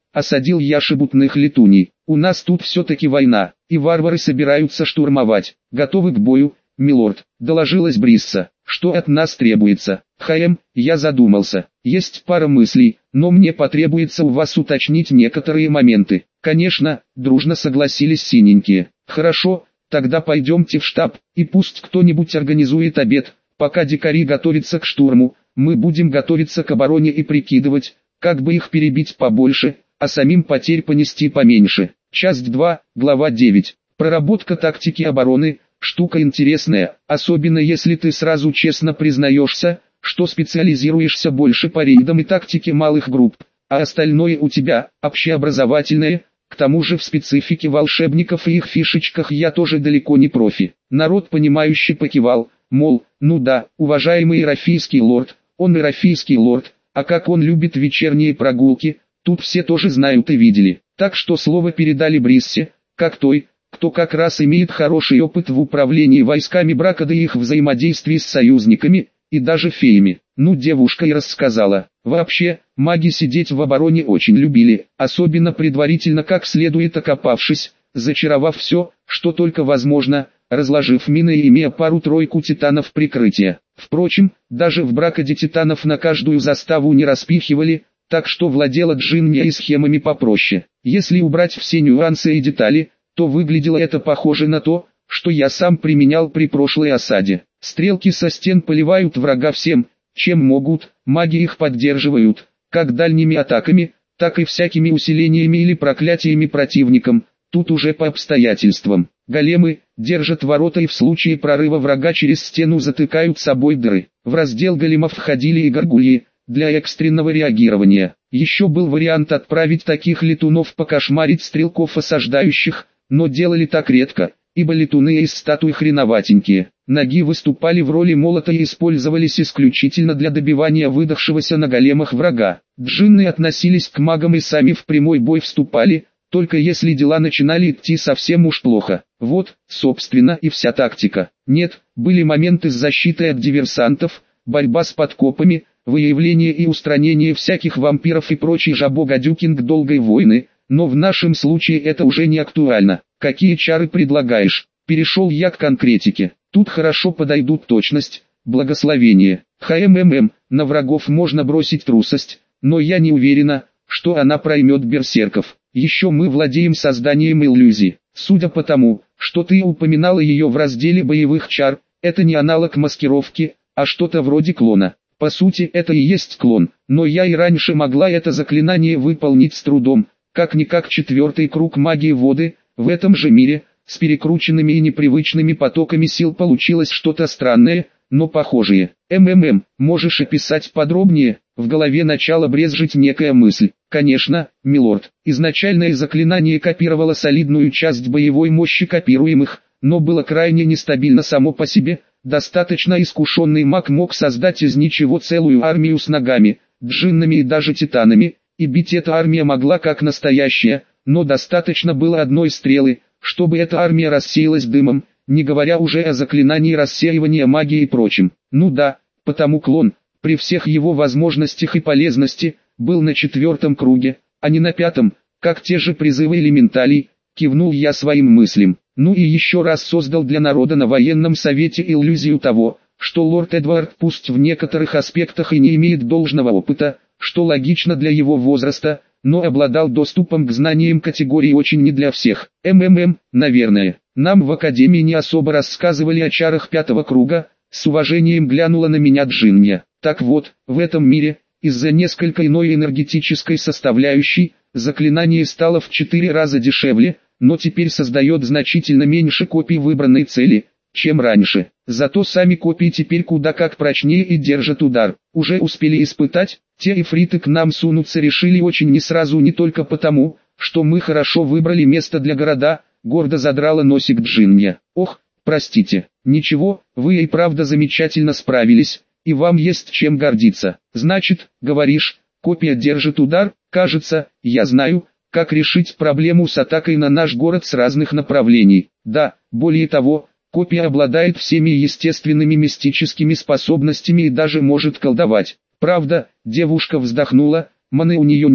осадил я шебутных летуней. У нас тут все-таки война, и варвары собираются штурмовать. Готовы к бою, милорд, доложилась Брисса. Что от нас требуется? Хаем, я задумался. Есть пара мыслей, но мне потребуется у вас уточнить некоторые моменты. Конечно, дружно согласились синенькие. Хорошо, тогда пойдемте в штаб, и пусть кто-нибудь организует обед. Пока дикари готовятся к штурму, мы будем готовиться к обороне и прикидывать, как бы их перебить побольше, а самим потерь понести поменьше. Часть два, глава девять. Проработка тактики обороны – штука интересная, особенно если ты сразу честно признаешься, что специализируешься больше по рейдам и тактике малых групп, а остальное у тебя – общеобразовательное. К тому же в специфике волшебников и их фишечках я тоже далеко не профи. Народ понимающе покивал, мол, ну да, уважаемый ирофийский лорд, он ирофийский лорд, а как он любит вечерние прогулки, тут все тоже знают и видели. Так что слово передали Бриссе, как той, кто как раз имеет хороший опыт в управлении войсками брака да и их взаимодействии с союзниками, и даже феями. Ну, девушка и рассказала. Вообще, маги сидеть в обороне очень любили, особенно предварительно как следует окопавшись, зачаровав все, что только возможно, разложив мины и имея пару-тройку титанов прикрытия. Впрочем, даже в бракоде титанов на каждую заставу не распихивали, так что владела Джинния и схемами попроще. Если убрать все нюансы и детали, то выглядело это похоже на то, что я сам применял при прошлой осаде. Стрелки со стен поливают врага всем, чем могут, маги их поддерживают, как дальними атаками, так и всякими усилениями или проклятиями противникам, тут уже по обстоятельствам. Големы держат ворота и в случае прорыва врага через стену затыкают собой дыры. В раздел големов входили и горгульи, для экстренного реагирования. Еще был вариант отправить таких летунов покошмарить стрелков осаждающих, но делали так редко, ибо летуны из статуи хреноватенькие. Ноги выступали в роли молота и использовались исключительно для добивания выдохшегося на големах врага. Джинны относились к магам и сами в прямой бой вступали, только если дела начинали идти совсем уж плохо. Вот, собственно, и вся тактика. Нет, были моменты с защитой от диверсантов, борьба с подкопами, выявление и устранение всяких вампиров и прочий жабо-гадюкинг долгой войны, но в нашем случае это уже не актуально. Какие чары предлагаешь? Перешел я к конкретике. Тут хорошо подойдут точность, благословение. ХММ, на врагов можно бросить трусость, но я не уверена, что она проймет берсерков. Еще мы владеем созданием иллюзий. Судя по тому, что ты упоминала ее в разделе боевых чар, это не аналог маскировки, а что-то вроде клона. По сути это и есть клон, но я и раньше могла это заклинание выполнить с трудом, как-никак четвертый круг магии воды, в этом же мире, с перекрученными и непривычными потоками сил получилось что-то странное, но похожее. МММ, можешь описать подробнее? В голове начала брезжить некая мысль. Конечно, милорд, изначальное заклинание копировало солидную часть боевой мощи копируемых, но было крайне нестабильно само по себе. Достаточно искушенный маг мог создать из ничего целую армию с ногами, джиннами и даже титанами, и бить эта армия могла как настоящая, но достаточно было одной стрелы, чтобы эта армия рассеялась дымом, не говоря уже о заклинании рассеивания магии и прочем. Ну да, потому клон, при всех его возможностях и полезности, был на четвертом круге, а не на пятом, как те же призывы элементалей, кивнул я своим мыслям. Ну и еще раз создал для народа на военном совете иллюзию того, что лорд Эдвард пусть в некоторых аспектах и не имеет должного опыта, что логично для его возраста, но обладал доступом к знаниям категории очень не для всех. МММ, наверное. Нам в академии не особо рассказывали о чарах пятого круга, с уважением глянула на меня Джинния. Так вот, в этом мире, из-за несколько иной энергетической составляющей, заклинание стало в четыре раза дешевле, но теперь создает значительно меньше копий выбранной цели, чем раньше. Зато сами копии теперь куда как прочнее и держат удар. Уже успели испытать, те эфриты к нам сунуться решили очень не сразу, не только потому, что мы хорошо выбрали место для города, гордо задрала носик Джинния. Ох, простите, ничего, вы и правда замечательно справились, и вам есть чем гордиться. Значит, говоришь, копия держит удар? Кажется, я знаю, как решить проблему с атакой на наш город с разных направлений. Да, более того, копия обладает всеми естественными мистическими способностями и даже может колдовать. Правда, девушка вздохнула, маны у нее нет,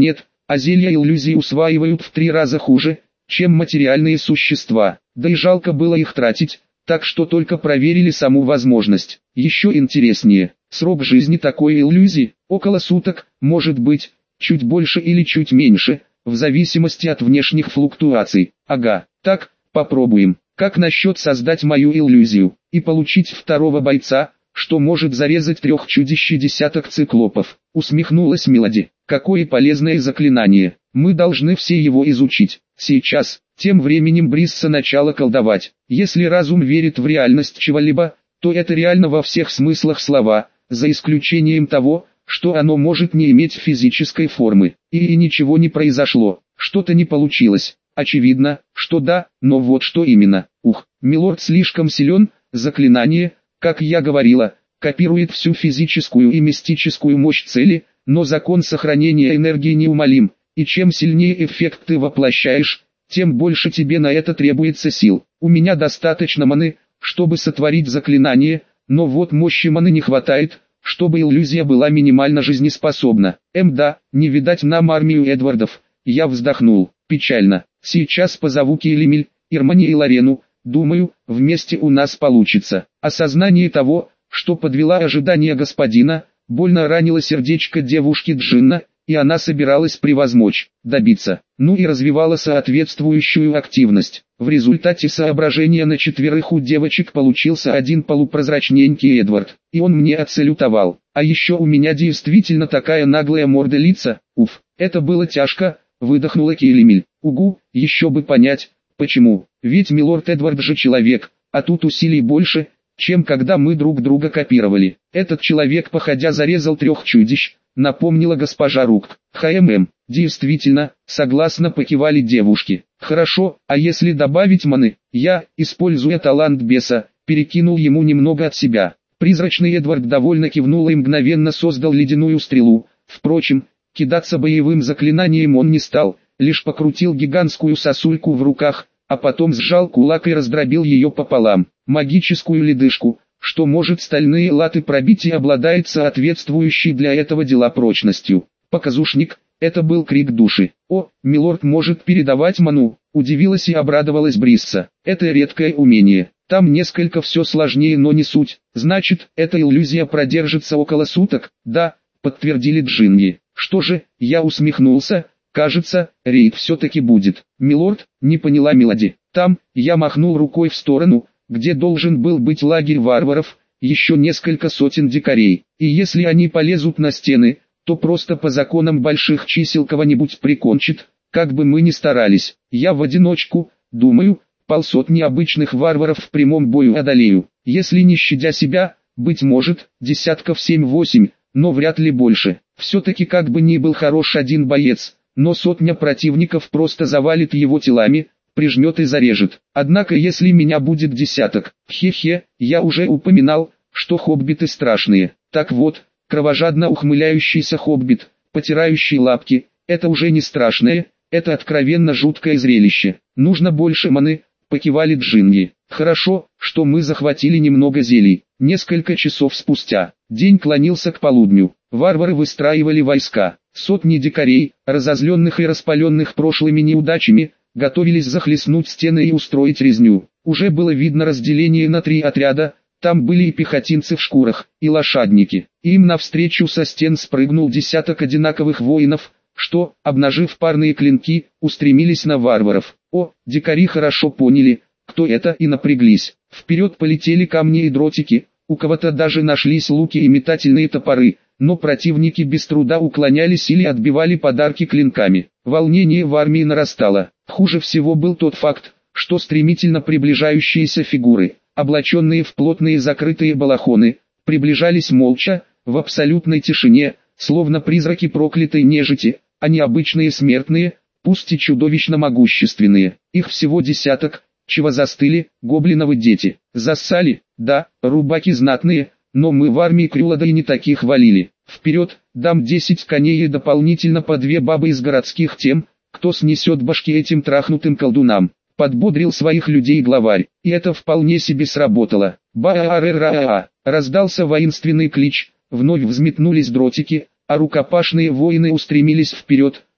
а зелья иллюзий усваивают в три раза хуже, чем материальные существа. Да и жалко было их тратить, так что только проверили саму возможность. Еще интереснее, срок жизни такой иллюзии – около суток, может быть, чуть больше или чуть меньше, в зависимости от внешних флуктуаций. Ага, так, попробуем. Как насчет создать мою иллюзию и получить второго бойца, что может зарезать трех чудищ и десяток циклопов? Усмехнулась Мелоди. Какое полезное заклинание. Мы должны все его изучить. Сейчас. Тем временем Брисса начала колдовать. Если разум верит в реальность чего-либо, то это реально во всех смыслах слова, за исключением того, что оно может не иметь физической формы. И, и ничего не произошло. Что-то не получилось. Очевидно, что да, но вот что именно. Ух, милорд слишком силен, заклинание, как я говорила, копирует всю физическую и мистическую мощь цели, но закон сохранения энергии неумолим, и чем сильнее эффект ты воплощаешь, тем больше тебе на это требуется сил. У меня достаточно маны, чтобы сотворить заклинание, но вот мощи маны не хватает, чтобы иллюзия была минимально жизнеспособна. Эм да, не видать нам армию Эдвардов. Я вздохнул, печально. Сейчас позову Келемиль, Ирмани и Ларену, думаю, вместе у нас получится. Осознание того, что подвела ожидания господина, больно ранило сердечко девушки Джинна, и она собиралась превозмочь, добиться, ну и развивала соответствующую активность. В результате соображения на четверых у девочек получился один полупрозрачненький Эдвард, и он мне отсалютовал. А еще у меня действительно такая наглая морда лица, уф, это было тяжко, выдохнула Келемиль. Угу, еще бы понять, почему, ведь милорд Эдвард же человек, а тут усилий больше, чем когда мы друг друга копировали. Этот человек походя зарезал трех чудищ, напомнила госпожа Рук. ХММ, действительно, согласно покивали девушки. Хорошо, а если добавить маны? Я, используя талант беса, перекинул ему немного от себя. Призрачный Эдвард довольно кивнул и мгновенно создал ледяную стрелу. Впрочем, кидаться боевым заклинанием он не стал, лишь покрутил гигантскую сосульку в руках, а потом сжал кулак и раздробил ее пополам. Магическую ледышку, что может стальные латы пробить и обладает соответствующей для этого дела прочностью. Показушник, это был крик души. О, милорд может передавать ману, удивилась и обрадовалась Брисса. Это редкое умение. Там несколько все сложнее, но не суть. Значит, эта иллюзия продержится около суток? Да, подтвердили Джинни. Что же, я усмехнулся. Кажется, рейд все-таки будет. Милорд, не поняла Мелоди. Там, я махнул рукой в сторону, где должен был быть лагерь варваров, еще несколько сотен дикарей. И если они полезут на стены, то просто по законам больших чисел кого-нибудь прикончит, как бы мы ни старались. Я в одиночку, думаю, полсотни обычных варваров в прямом бою одолею. Если не щадя себя, быть может, десятков семь-восемь, но вряд ли больше. Все-таки как бы ни был хорош один боец, но сотня противников просто завалит его телами, прижмет и зарежет. Однако если меня будет десяток, хе-хе, я уже упоминал, что хоббиты страшные. Так вот, кровожадно ухмыляющийся хоббит, потирающий лапки, это уже не страшное, это откровенно жуткое зрелище. Нужно больше маны, покивали Джинни. Хорошо, что мы захватили немного зелий. Несколько часов спустя, день клонился к полудню. Варвары выстраивали войска. Сотни дикарей, разозленных и распаленных прошлыми неудачами, готовились захлестнуть стены и устроить резню. Уже было видно разделение на три отряда, там были и пехотинцы в шкурах, и лошадники. Им навстречу со стен спрыгнул десяток одинаковых воинов, что, обнажив парные клинки, устремились на варваров. О, дикари хорошо поняли, кто это, и напряглись. Вперед полетели камни и дротики, у кого-то даже нашлись луки и метательные топоры, но противники без труда уклонялись или отбивали подарки клинками. Волнение в армии нарастало. Хуже всего был тот факт, что стремительно приближающиеся фигуры, облаченные в плотные закрытые балахоны, приближались молча, в абсолютной тишине, словно призраки проклятой нежити, а не обычные смертные, пусть и чудовищно могущественные. Их всего десяток, чего застыли, гоблиновы дети. Зассали, да, рубаки знатные, но мы в армии Крюлада и не таких валили. Вперед, дам десять коней и дополнительно по две бабы из городских тем, кто снесет башки этим трахнутым колдунам. Подбодрил своих людей главарь, и это вполне себе сработало. Ба-а-ра-ра-а, раздался воинственный клич, вновь взметнулись дротики, а рукопашные воины устремились вперед,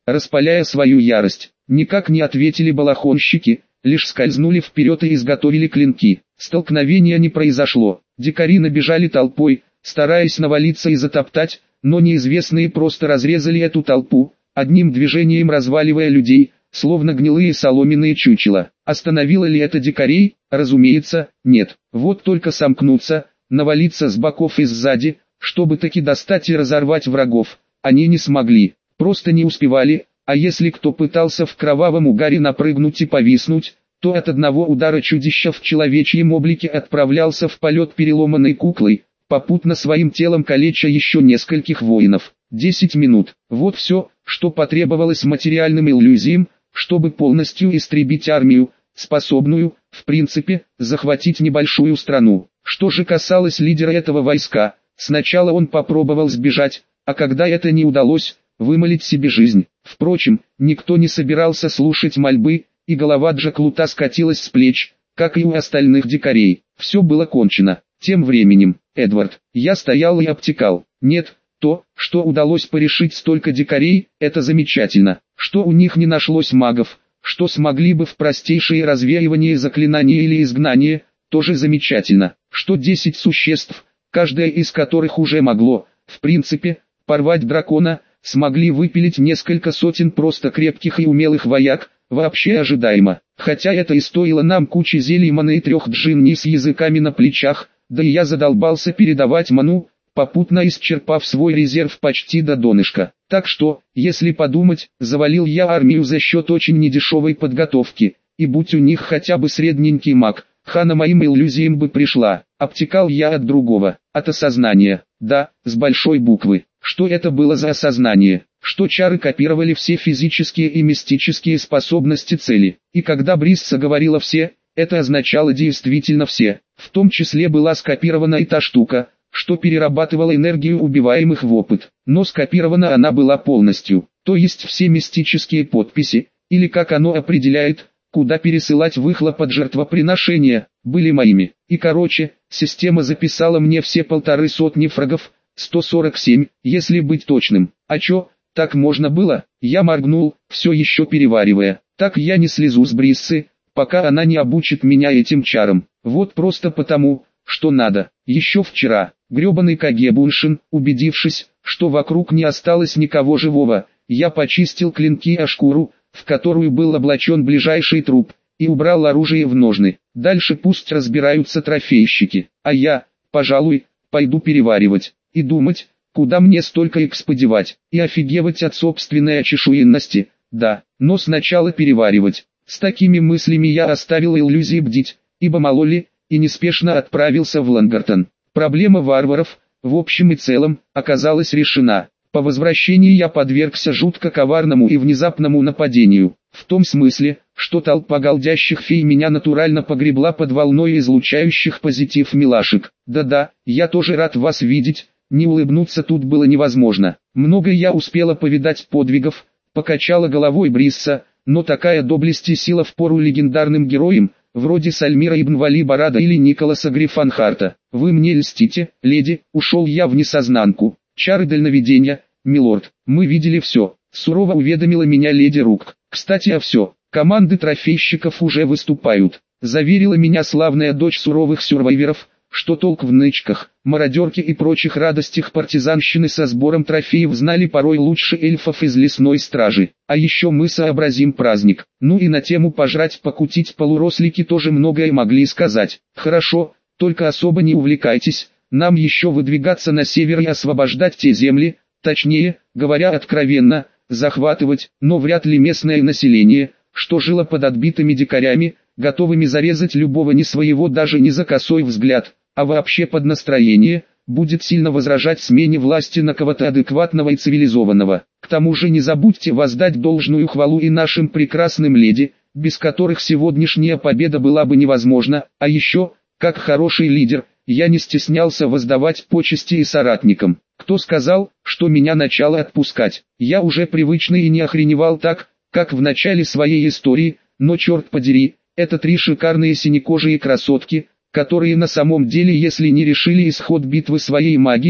распаляя свою ярость. Никак не ответили балахонщики, лишь скользнули вперед и изготовили клинки. Столкновения не произошло. Дикари набежали толпой, стараясь навалиться и затоптать, но неизвестные просто разрезали эту толпу, одним движением разваливая людей, словно гнилые соломенные чучела. Остановило ли это дикарей? Разумеется, нет. Вот только сомкнуться, навалиться с боков и сзади, чтобы таки достать и разорвать врагов, они не смогли, просто не успевали, а если кто пытался в кровавом угаре напрыгнуть и повиснуть, то от одного удара чудища в человечьем облике отправлялся в полет переломанной куклой, попутно своим телом калеча еще нескольких воинов. Десять минут. Вот все, что потребовалось материальным иллюзиям, чтобы полностью истребить армию, способную, в принципе, захватить небольшую страну. Что же касалось лидера этого войска, сначала он попробовал сбежать, а когда это не удалось, вымолить себе жизнь. Впрочем, никто не собирался слушать мольбы, и голова Джаклута скатилась с плеч, как и у остальных дикарей. Все было кончено. Тем временем, Эдвард, я стоял и обтекал. Нет, то, что удалось порешить столько дикарей, это замечательно. Что у них не нашлось магов, что смогли бы в простейшее развеивание заклинания или изгнание, тоже замечательно. Что десять существ, каждое из которых уже могло, в принципе, порвать дракона, смогли выпилить несколько сотен просто крепких и умелых вояк, вообще ожидаемо. Хотя это и стоило нам кучи зелий маны и трех джинни с языками на плечах, да и я задолбался передавать ману, попутно исчерпав свой резерв почти до донышка. Так что, если подумать, завалил я армию за счет очень недешевой подготовки, и будь у них хотя бы средненький маг, хана моим иллюзиям бы пришла. Обтекал я от другого, от осознания, да, с большой буквы. Что это было за осознание? Что чары копировали все физические и мистические способности цели. И когда Брисса говорила «все», это означало действительно все. В том числе была скопирована и та штука, что перерабатывала энергию убиваемых в опыт. Но скопирована она была полностью. То есть все мистические подписи, или как оно определяет, куда пересылать выхлоп от жертвоприношения, были моими. И короче, система записала мне все полторы сотни фрагов, сто сорок семь, если быть точным. А чё, так можно было? Я моргнул, все еще переваривая. Так я не слезу с Бриссы, пока она не обучит меня этим чарам. Вот просто потому, что надо. Еще вчера, гребаный Кагебуншин, убедившись, что вокруг не осталось никого живого, я почистил клинки о шкуру, в которую был облачен ближайший труп, и убрал оружие в ножны. Дальше пусть разбираются трофейщики, а я, пожалуй, пойду переваривать и думать, куда мне столько экспо девать, и офигевать от собственной очешуенности, да, но сначала переваривать. С такими мыслями я оставил иллюзии бдить, ибо мало ли, и неспешно отправился в Лангартон. Проблема варваров, в общем и целом, оказалась решена. По возвращении я подвергся жутко коварному и внезапному нападению, в том смысле, что толпа голдящих фей меня натурально погребла под волной излучающих позитив милашек. Да-да, я тоже рад вас видеть, не улыбнуться тут было невозможно. Много я успела повидать подвигов, покачала головой Брисса, но такая доблесть и сила впору легендарным героям, вроде Сальмира ибн Вали Барада или Николаса Грифонхарта. Вы мне льстите, леди, ушел я в несознанку. Чары дальновидения, милорд, мы видели все, сурово уведомила меня леди Рук. Кстати, а все, команды трофейщиков уже выступают. Заверила меня славная дочь суровых сюрвайверов, что толк в нычках, мародерке и прочих радостях партизанщины со сбором трофеев знали порой лучше эльфов из лесной стражи. А еще мы сообразим праздник. Ну и на тему пожрать покутить полурослики тоже многое могли сказать. Хорошо, только особо не увлекайтесь, нам еще выдвигаться на север и освобождать те земли, точнее, говоря откровенно, захватывать, но вряд ли местное население, что жило под отбитыми дикарями, готовыми зарезать любого не своего даже не за косой взгляд, а вообще под настроение, будет сильно возражать смене власти на кого-то адекватного и цивилизованного. К тому же не забудьте воздать должную хвалу и нашим прекрасным леди, без которых сегодняшняя победа была бы невозможна, а еще, как хороший лидер, я не стеснялся воздавать почести и соратникам. Кто сказал, что меня начало отпускать? Я уже привычный и не охреневал так, как в начале своей истории, но черт подери, это три шикарные синекожие красотки, которые на самом деле если не решили исход битвы своей магией,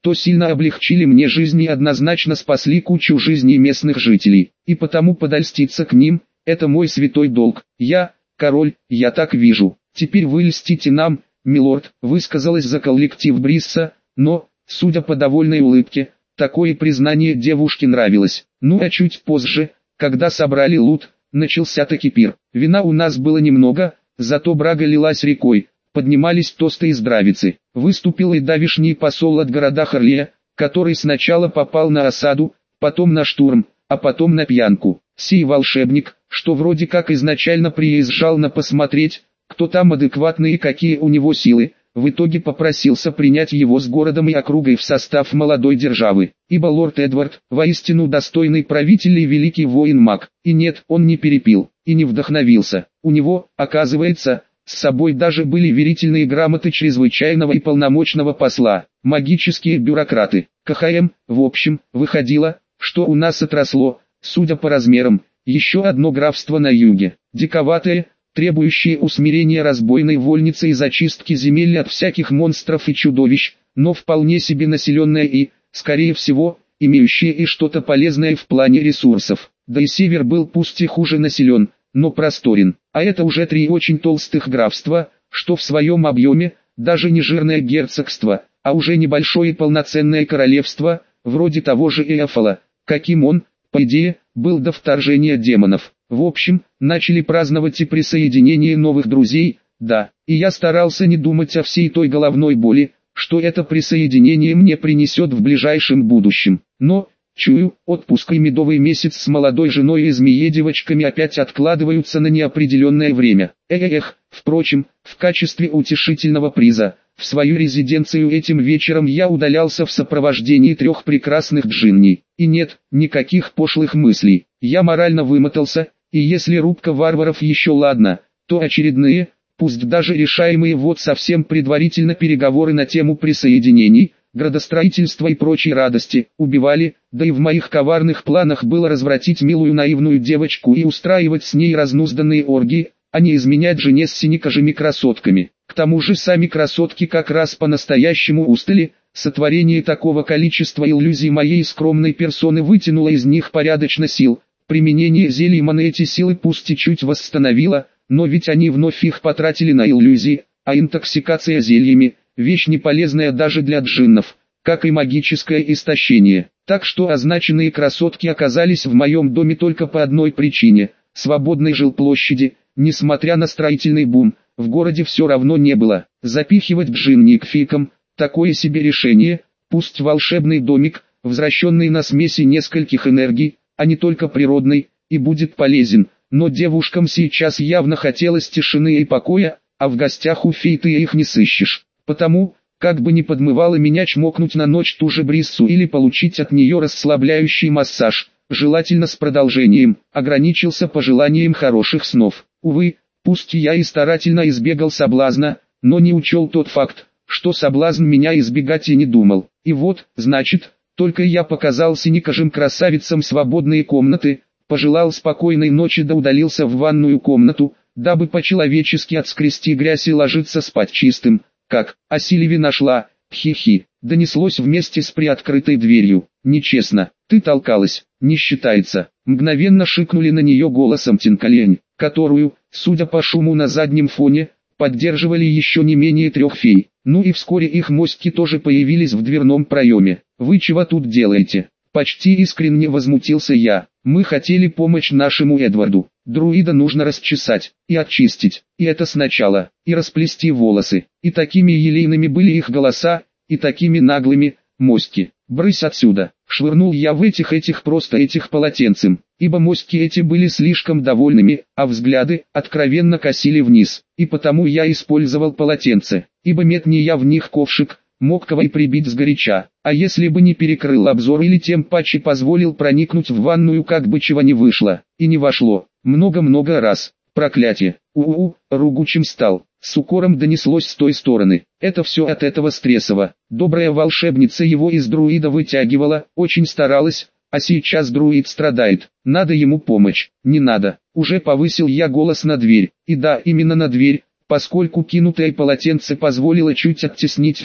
то сильно облегчили мне жизнь и однозначно спасли кучу жизней местных жителей. И потому подольститься к ним – это мой святой долг. Я, король, я так вижу. Теперь вы льстите нам, милорд, высказалась за коллектив Брисса, но, судя по довольной улыбке, такое признание девушке нравилось. Ну а чуть позже, когда собрали лут, начался таки пир. Вина у нас было немного, зато брага лилась рекой, поднимались тосты и здравицы. Выступил и давишний посол от города Харлия, который сначала попал на осаду, потом на штурм, а потом на пьянку. Сей волшебник, что вроде как изначально приезжал на посмотреть, кто там адекватный и какие у него силы, в итоге попросился принять его с городом и округой в состав молодой державы, ибо лорд Эдвард, воистину достойный правитель и великий воин-маг, и нет, он не перепил, и не вдохновился, у него, оказывается, с собой даже были верительные грамоты чрезвычайного и полномочного посла, магические бюрократы, КХМ, в общем, выходило, что у нас отросло, судя по размерам, еще одно графство на юге, диковатое, требующие усмирения разбойной вольницы и зачистки земель от всяких монстров и чудовищ, но вполне себе населенное и, скорее всего, имеющее и что-то полезное в плане ресурсов. Да и север был пусть и хуже населен, но просторен, а это уже три очень толстых графства, что в своем объеме, даже не жирное герцогство, а уже небольшое полноценное королевство, вроде того же Эофола, каким он, по идее, был до вторжения демонов. В общем, начали праздновать и присоединение новых друзей, да, и я старался не думать о всей той головной боли, что это присоединение мне принесет в ближайшем будущем. Но, чую, отпуск и медовый месяц с молодой женой и змеедевочками опять откладываются на неопределенное время. Эх, впрочем, в качестве утешительного приза, в свою резиденцию этим вечером я удалялся в сопровождении трех прекрасных джинней. И нет, никаких пошлых мыслей, я морально вымотался. И если рубка варваров еще ладно, то очередные, пусть даже решаемые вот совсем предварительно переговоры на тему присоединений, градостроительства и прочей радости, убивали, да и в моих коварных планах было развратить милую наивную девочку и устраивать с ней разнузданные оргии, а не изменять жене с синекожими красотками. К тому же сами красотки как раз по-настоящему устали, сотворение такого количества иллюзий моей скромной персоны вытянуло из них порядочно сил. Применение зелий маны эти силы пусть и чуть восстановило, но ведь они вновь их потратили на иллюзии, а интоксикация зельями – вещь не полезная даже для джиннов, как и магическое истощение. Так что означенные красотки оказались в моем доме только по одной причине – свободной жилплощади, несмотря на строительный бум, в городе все равно не было. Запихивать джинни к фикам – такое себе решение, пусть волшебный домик, возвращенный на смеси нескольких энергий, а не только природный, и будет полезен, но девушкам сейчас явно хотелось тишины и покоя, а в гостях у фей ты их не сыщешь. Потому, как бы ни подмывало меня чмокнуть на ночь ту же Бриссу или получить от нее расслабляющий массаж, желательно с продолжением, ограничился пожеланием хороших снов. Увы, пусть я и старательно избегал соблазна, но не учел тот факт, что соблазн меня избегать и не думал. И вот, значит, только я показал синекожим красавицам свободные комнаты, пожелал спокойной ночи да удалился в ванную комнату, дабы по-человечески отскрести грязь и ложиться спать чистым, как, а Сильви нашла, хи-хи, донеслось вместе с приоткрытой дверью. Нечестно, ты толкалась, не считается. Мгновенно шикнули на нее голосом Тинкалень, которую, судя по шуму на заднем фоне, поддерживали еще не менее трех фей. Ну и вскоре их моськи тоже появились в дверном проеме. «Вы чего тут делаете?» Почти искренне возмутился я. «Мы хотели помочь нашему Эдварду. Друида нужно расчесать и очистить. И это сначала. И расплести волосы. И такими елейными были их голоса, и такими наглыми, моськи. Брысь отсюда!» Швырнул я в этих этих просто этих полотенцем, ибо моськи эти были слишком довольными, а взгляды откровенно косили вниз. И потому я использовал полотенце, ибо метни я в них ковшик, мог кого и прибить сгоряча, а если бы не перекрыл обзор или тем паче позволил проникнуть в ванную, как бы чего не вышло, и не вошло, много-много раз. Проклятие, у-у-у, ругучим стал, с укором донеслось с той стороны. Это все от этого стрессово. Добрая волшебница его из друида вытягивала, очень старалась, а сейчас друид страдает, надо ему помочь. Не надо, уже повысил я голос на дверь, и да, именно на дверь, поскольку кинутое полотенце позволило чуть оттеснить фей,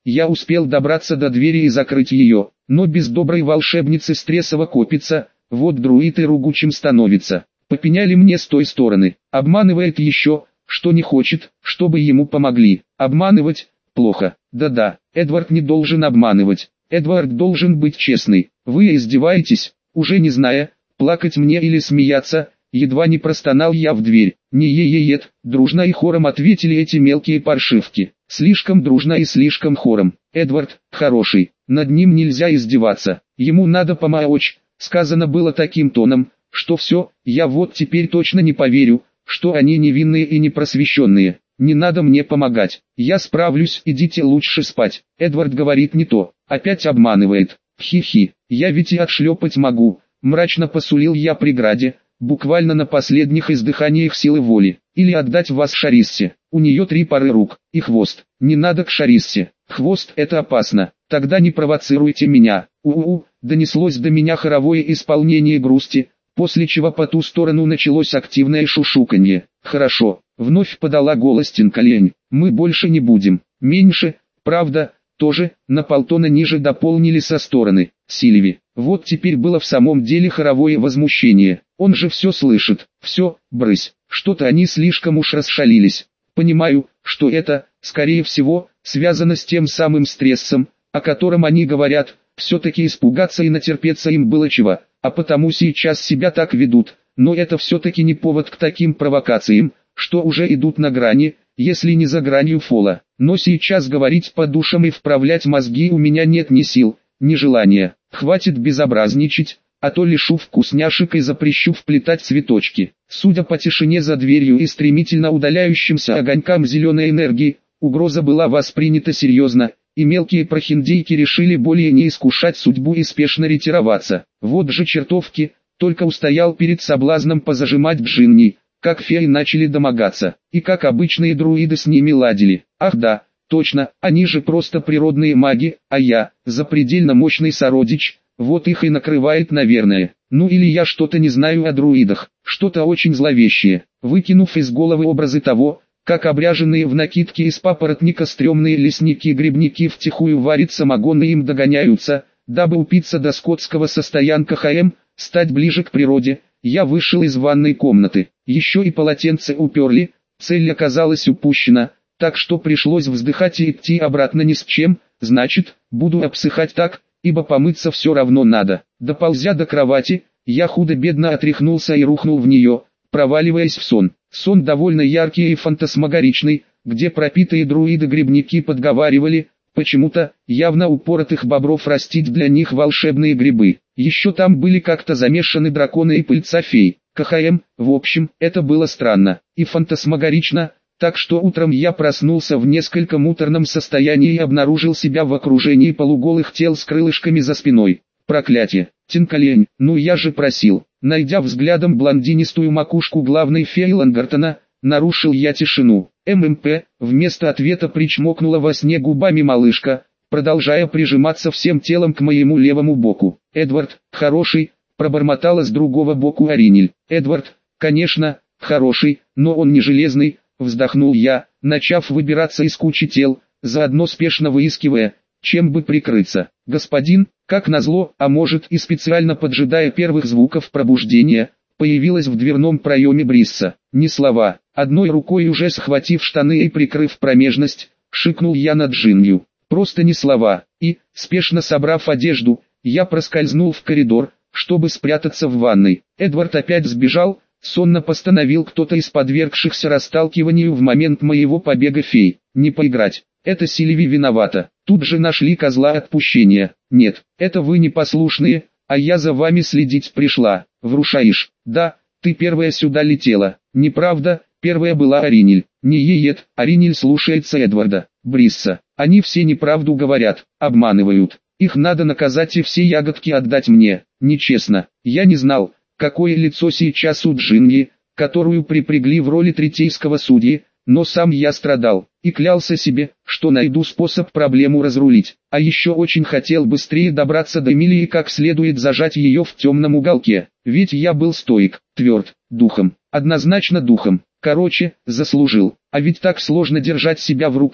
я успел добраться до двери и закрыть ее, но без доброй волшебницы стрессово копится, вот друид и ругучим становится. Попеняли мне с той стороны, обманывает еще, что не хочет, чтобы ему помогли. Обманывать – плохо. Да-да, Эдвард не должен обманывать, Эдвард должен быть честный. Вы издеваетесь, уже не зная, плакать мне или смеяться, едва не простонал я в дверь. Не е-е-ет, дружно и хором ответили эти мелкие паршивки. Слишком дружно и слишком хором. Эдвард, хороший, над ним нельзя издеваться, ему надо помочь. Сказано было таким тоном, что все, я вот теперь точно не поверю, что они невинные и непросвещенные. Не надо мне помогать, я справлюсь, идите лучше спать. Эдвард говорит не то, опять обманывает. Хи-хи, я ведь и отшлепать могу, мрачно посулил я преграде, буквально на последних издыханиях силы воли. Или отдать вас Шариссе, у нее три пары рук, и хвост. Не надо к Шариссе, хвост это опасно, тогда не провоцируйте меня. У-у-у, донеслось до меня хоровое исполнение грусти, после чего по ту сторону началось активное шушуканье. Хорошо, вновь подала голос Тинкалень, мы больше не будем, меньше, правда, тоже, на полтона ниже дополнили со стороны. Сильви, вот теперь было в самом деле хоровое возмущение, он же все слышит, все, брысь, что-то они слишком уж расшалились. Понимаю, что это, скорее всего, связано с тем самым стрессом, о котором они говорят, все-таки испугаться и натерпеться им было чего, а потому сейчас себя так ведут, но это все-таки не повод к таким провокациям, что уже идут на грани, если не за гранью фола. Но сейчас говорить по душам и вправлять мозги у меня нет ни сил, ни желания. Хватит безобразничать, а то лишу вкусняшек и запрещу вплетать цветочки. Судя по тишине за дверью и стремительно удаляющимся огонькам зеленой энергии, угроза была воспринята серьезно, и мелкие прохиндейки решили более не искушать судьбу и спешно ретироваться. Вот же чертовки, только устоял перед соблазном позажимать Джинни, как феи начали домогаться, и как обычные друиды с ними ладили. Ах да, точно, они же просто природные маги, а я, запредельно мощный сородич, вот их и накрывает наверное. Ну или я что-то не знаю о друидах, что-то очень зловещее. Выкинув из головы образы того, как обряженные в накидке из папоротника стрёмные лесники-грибники втихую варят самогон и им догоняются, дабы упиться до скотского состоянка ХМ, стать ближе к природе, я вышел из ванной комнаты. Еще и полотенце уперли, цель оказалась упущена, так что пришлось вздыхать и идти обратно ни с чем, значит, буду обсыхать так, ибо помыться все равно надо. Доползя до кровати, я худо-бедно отряхнулся и рухнул в нее, проваливаясь в сон. Сон довольно яркий и фантасмагоричный, где пропитые друиды-грибники подговаривали, почему-то, явно упоротых бобров растить для них волшебные грибы. Еще там были как-то замешаны драконы и пыльца фей. КХМ, в общем, это было странно и фантасмагорично, так что утром я проснулся в несколько муторном состоянии и обнаружил себя в окружении полуголых тел с крылышками за спиной. Проклятие, Тинкалень, ну я же просил. Найдя взглядом блондинистую макушку главной феи Лангартона, нарушил я тишину. ММП, вместо ответа причмокнула во сне губами малышка, продолжая прижиматься всем телом к моему левому боку. Эдвард, хороший, пробормотала с другого боку Аринель. Эдвард, конечно, хороший, но он не железный, вздохнул я, начав выбираться из кучи тел, заодно спешно выискивая, чем бы прикрыться. Господин, как назло, а может и специально поджидая первых звуков пробуждения, появилась в дверном проеме Брисса. Ни слова, одной рукой уже схватив штаны и прикрыв промежность, шикнул я над Джинью. Просто ни слова, и, спешно собрав одежду, я проскользнул в коридор, чтобы спрятаться в ванной. Эдвард опять сбежал, сонно постановил кто-то из подвергшихся расталкиванию в момент моего побега фей. Не поиграть, это Сильви виновата. Тут же нашли козла отпущения. Нет, это вы непослушные, а я за вами следить пришла. Врушаиш, да, ты первая сюда летела. Неправда, первая была Аринель. Не еет, Аринель слушается Эдварда, Брисса. Они все неправду говорят, обманывают. Их надо наказать и все ягодки отдать мне. Нечестно, я не знал, какое лицо сейчас у Джинни, которую припрягли в роли третейского судьи, но сам я страдал, и клялся себе, что найду способ проблему разрулить. А еще очень хотел быстрее добраться до Эмилии и как следует зажать ее в темном уголке, ведь я был стоик, тверд, духом, однозначно духом. Короче, заслужил, а ведь так сложно держать себя в руках,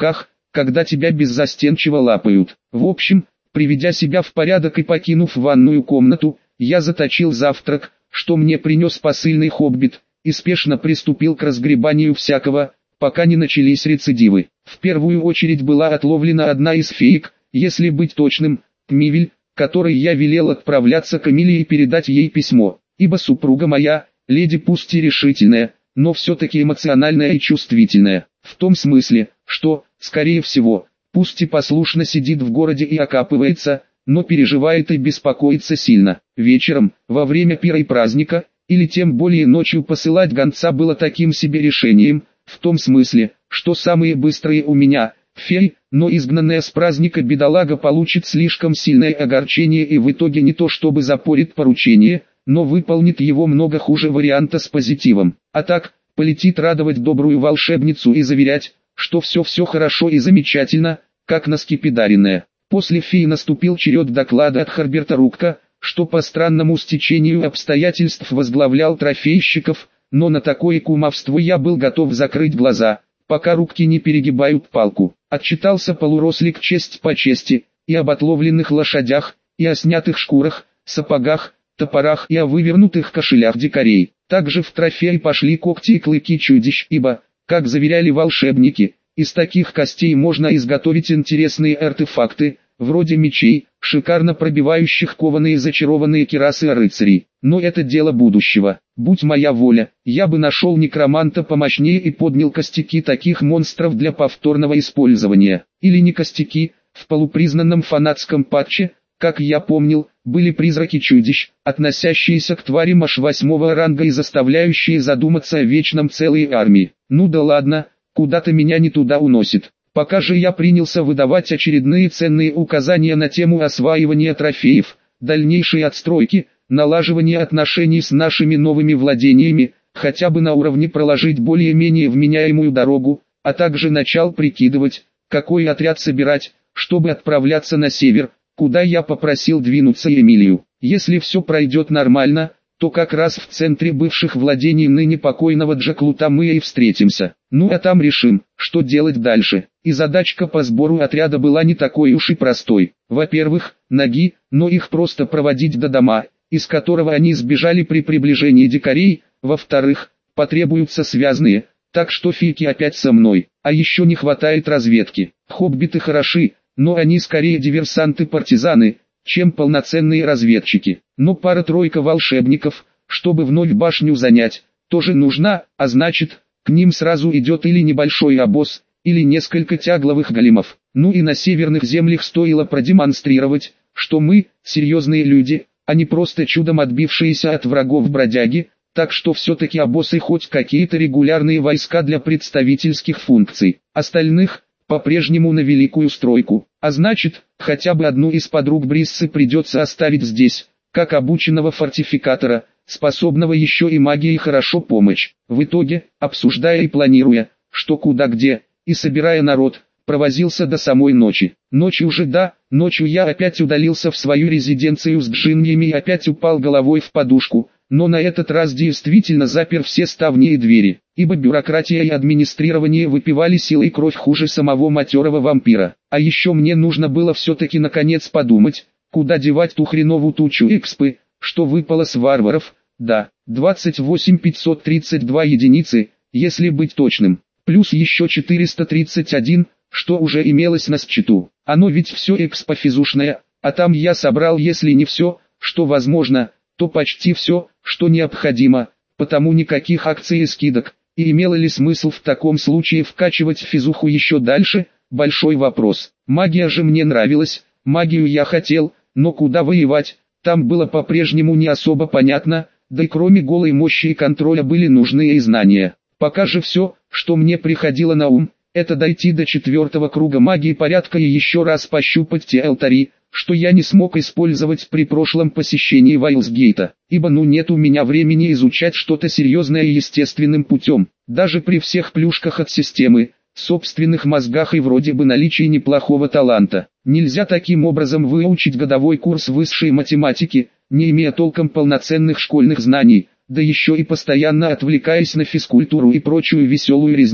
когда тебя беззастенчиво лапают. В общем, приведя себя в порядок и покинув ванную комнату, я заточил завтрак, что мне принес посыльный хоббит, и спешно приступил к разгребанию всякого, пока не начались рецидивы. В первую очередь была отловлена одна из феек, если быть точным, Тмивель, которой я велел отправляться к Эмилии и передать ей письмо, ибо супруга моя, леди пусть и решительная, но все-таки эмоциональная и чувствительная, в том смысле, что, скорее всего, пусть и послушно сидит в городе и окапывается, но переживает и беспокоится сильно. Вечером, во время пира и праздника, или тем более ночью посылать гонца было таким себе решением, в том смысле, что самые быстрые у меня, феи, но изгнанная с праздника бедолага получит слишком сильное огорчение и в итоге не то чтобы запорит поручение, но выполнит его много хуже варианта с позитивом. А так, полетит радовать добрую волшебницу и заверять, что все-все хорошо и замечательно, как на скипидаренное. После феи наступил черед доклада от Харберта Рукка, что по странному стечению обстоятельств возглавлял трофейщиков, но на такое кумовство я был готов закрыть глаза, пока Рукки не перегибают палку. Отчитался полурослик честь по чести, и об отловленных лошадях, и о снятых шкурах, сапогах, топорах и о вывернутых кошелях дикарей. Также в трофей пошли когти и клыки чудищ, ибо, как заверяли волшебники, из таких костей можно изготовить интересные артефакты, вроде мечей, шикарно пробивающих кованые зачарованные кирасы рыцарей. Но это дело будущего. Будь моя воля, я бы нашел некроманта помощнее и поднял костяки таких монстров для повторного использования. Или не костяки, в полупризнанном фанатском патче, как я помнил, были призраки чудищ, относящиеся к тварям аж восьмого ранга и заставляющие задуматься о вечном целой армии. Ну да ладно, куда-то меня не туда уносит. Пока же я принялся выдавать очередные ценные указания на тему осваивания трофеев, дальнейшей отстройки, налаживания отношений с нашими новыми владениями, хотя бы на уровне проложить более-менее вменяемую дорогу, а также начал прикидывать, какой отряд собирать, чтобы отправляться на север, куда я попросил двинуться Эмилию. Если все пройдет нормально, то как раз в центре бывших владений ныне покойного Джаклута мы и встретимся. Ну а там решим, что делать дальше. И задачка по сбору отряда была не такой уж и простой. Во-первых, ноги, но их просто проводить до дома, из которого они сбежали при приближении дикарей. Во-вторых, потребуются связные, так что фейки опять со мной. А еще не хватает разведки. Хоббиты хороши, но они скорее диверсанты-партизаны, чем полноценные разведчики. Но пара-тройка волшебников, чтобы вновь башню занять, тоже нужна, а значит, к ним сразу идет или небольшой обоз, или несколько тягловых големов. Ну и на северных землях стоило продемонстрировать, что мы, серьезные люди, а не просто чудом отбившиеся от врагов бродяги, так что все-таки обоз и хоть какие-то регулярные войска для представительских функций. Остальных по-прежнему на великую стройку, а значит, хотя бы одну из подруг Бриссы придется оставить здесь, как обученного фортификатора, способного еще и магией хорошо помочь. В итоге, обсуждая и планируя, что куда где, и собирая народ, провозился до самой ночи. Ночью же да, ночью я опять удалился в свою резиденцию с джинниями и опять упал головой в подушку, но на этот раз действительно запер все ставни и двери, ибо бюрократия и администрирование выпивали силой и кровь хуже самого матерого вампира. А еще мне нужно было все-таки наконец подумать, куда девать ту хреновую тучу экспы, что выпало с варваров. Да, двадцать восемь тысяч пятьсот тридцать два единицы, если быть точным, плюс еще четыреста тридцать один, что уже имелось на счету. Оно ведь все экспо-физушное, а там я собрал если не все, что возможно, то почти все, что необходимо, потому никаких акций и скидок, и имело ли смысл в таком случае вкачивать физуху еще дальше, большой вопрос. Магия же мне нравилась, магию я хотел, но куда воевать, там было по-прежнему не особо понятно, да и кроме голой мощи и контроля были нужны и знания. Пока же все, что мне приходило на ум, это дойти до четвертого круга магии порядка и еще раз пощупать те алтари, что я не смог использовать при прошлом посещении Вайлсгейта, ибо ну нет у меня времени изучать что-то серьезное естественным путем, даже при всех плюшках от системы, собственных мозгах и вроде бы наличии неплохого таланта. Нельзя таким образом выучить годовой курс высшей математики, не имея толком полноценных школьных знаний, да еще и постоянно отвлекаясь на физкультуру и прочую веселую резню.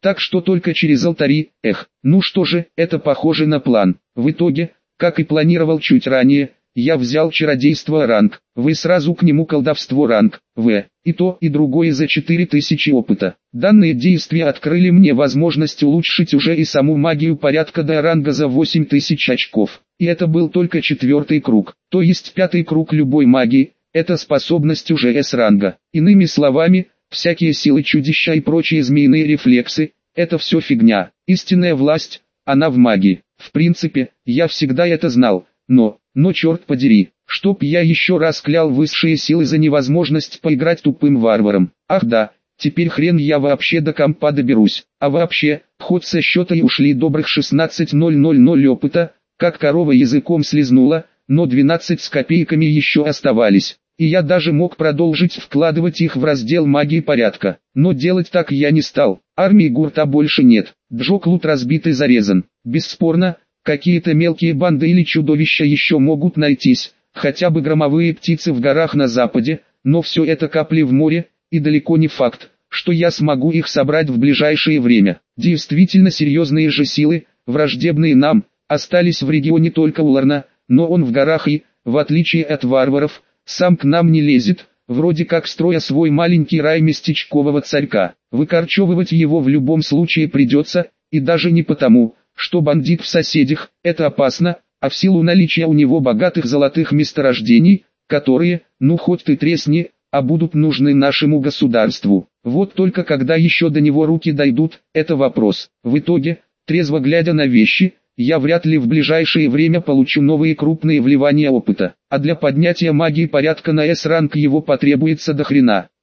Так что только через алтари, эх. Ну что же, это похоже на план. В итоге, как и планировал чуть ранее, я взял чародейство ранг, В сразу к нему колдовство ранг, В, и то и другое за четыре тысячи опыта. Данные действия открыли мне возможность улучшить уже и саму магию порядка до ранга за восемь тысяч очков. И это был только четвертый круг, то есть пятый круг любой магии, это способность уже С-ранга. Иными словами, всякие силы чудища и прочие змеиные рефлексы, это все фигня. Истинная власть, она в магии. В принципе, я всегда это знал, но, но черт подери, чтоб я еще раз клял высшие силы за невозможность поиграть тупым варваром. Ах да, теперь хрен я вообще до компа доберусь. А вообще, хоть со счета и ушли добрых шестнадцать тысяч опыта, как корова языком слезнула, но двенадцать с копейками еще оставались. И я даже мог продолжить вкладывать их в раздел магии порядка. Но делать так я не стал. Армии гурта больше нет. Джоклут разбит и зарезан. Бесспорно, какие-то мелкие банды или чудовища еще могут найтись. Хотя бы громовые птицы в горах на западе. Но все это капли в море, и далеко не факт, что я смогу их собрать в ближайшее время. Действительно серьезные же силы, враждебные нам, остались в регионе только у Ларна, но он в горах и, в отличие от варваров, сам к нам не лезет, вроде как строя свой маленький рай местечкового царька. Выкорчевывать его в любом случае придется, и даже не потому, что бандит в соседях, это опасно, а в силу наличия у него богатых золотых месторождений, которые, ну хоть ты тресни, а будут нужны нашему государству. Вот только когда еще до него руки дойдут, это вопрос. В итоге, трезво глядя на вещи, я вряд ли в ближайшее время получу новые крупные вливания опыта, а для поднятия магии порядка на С-ранг его потребуется до хрена.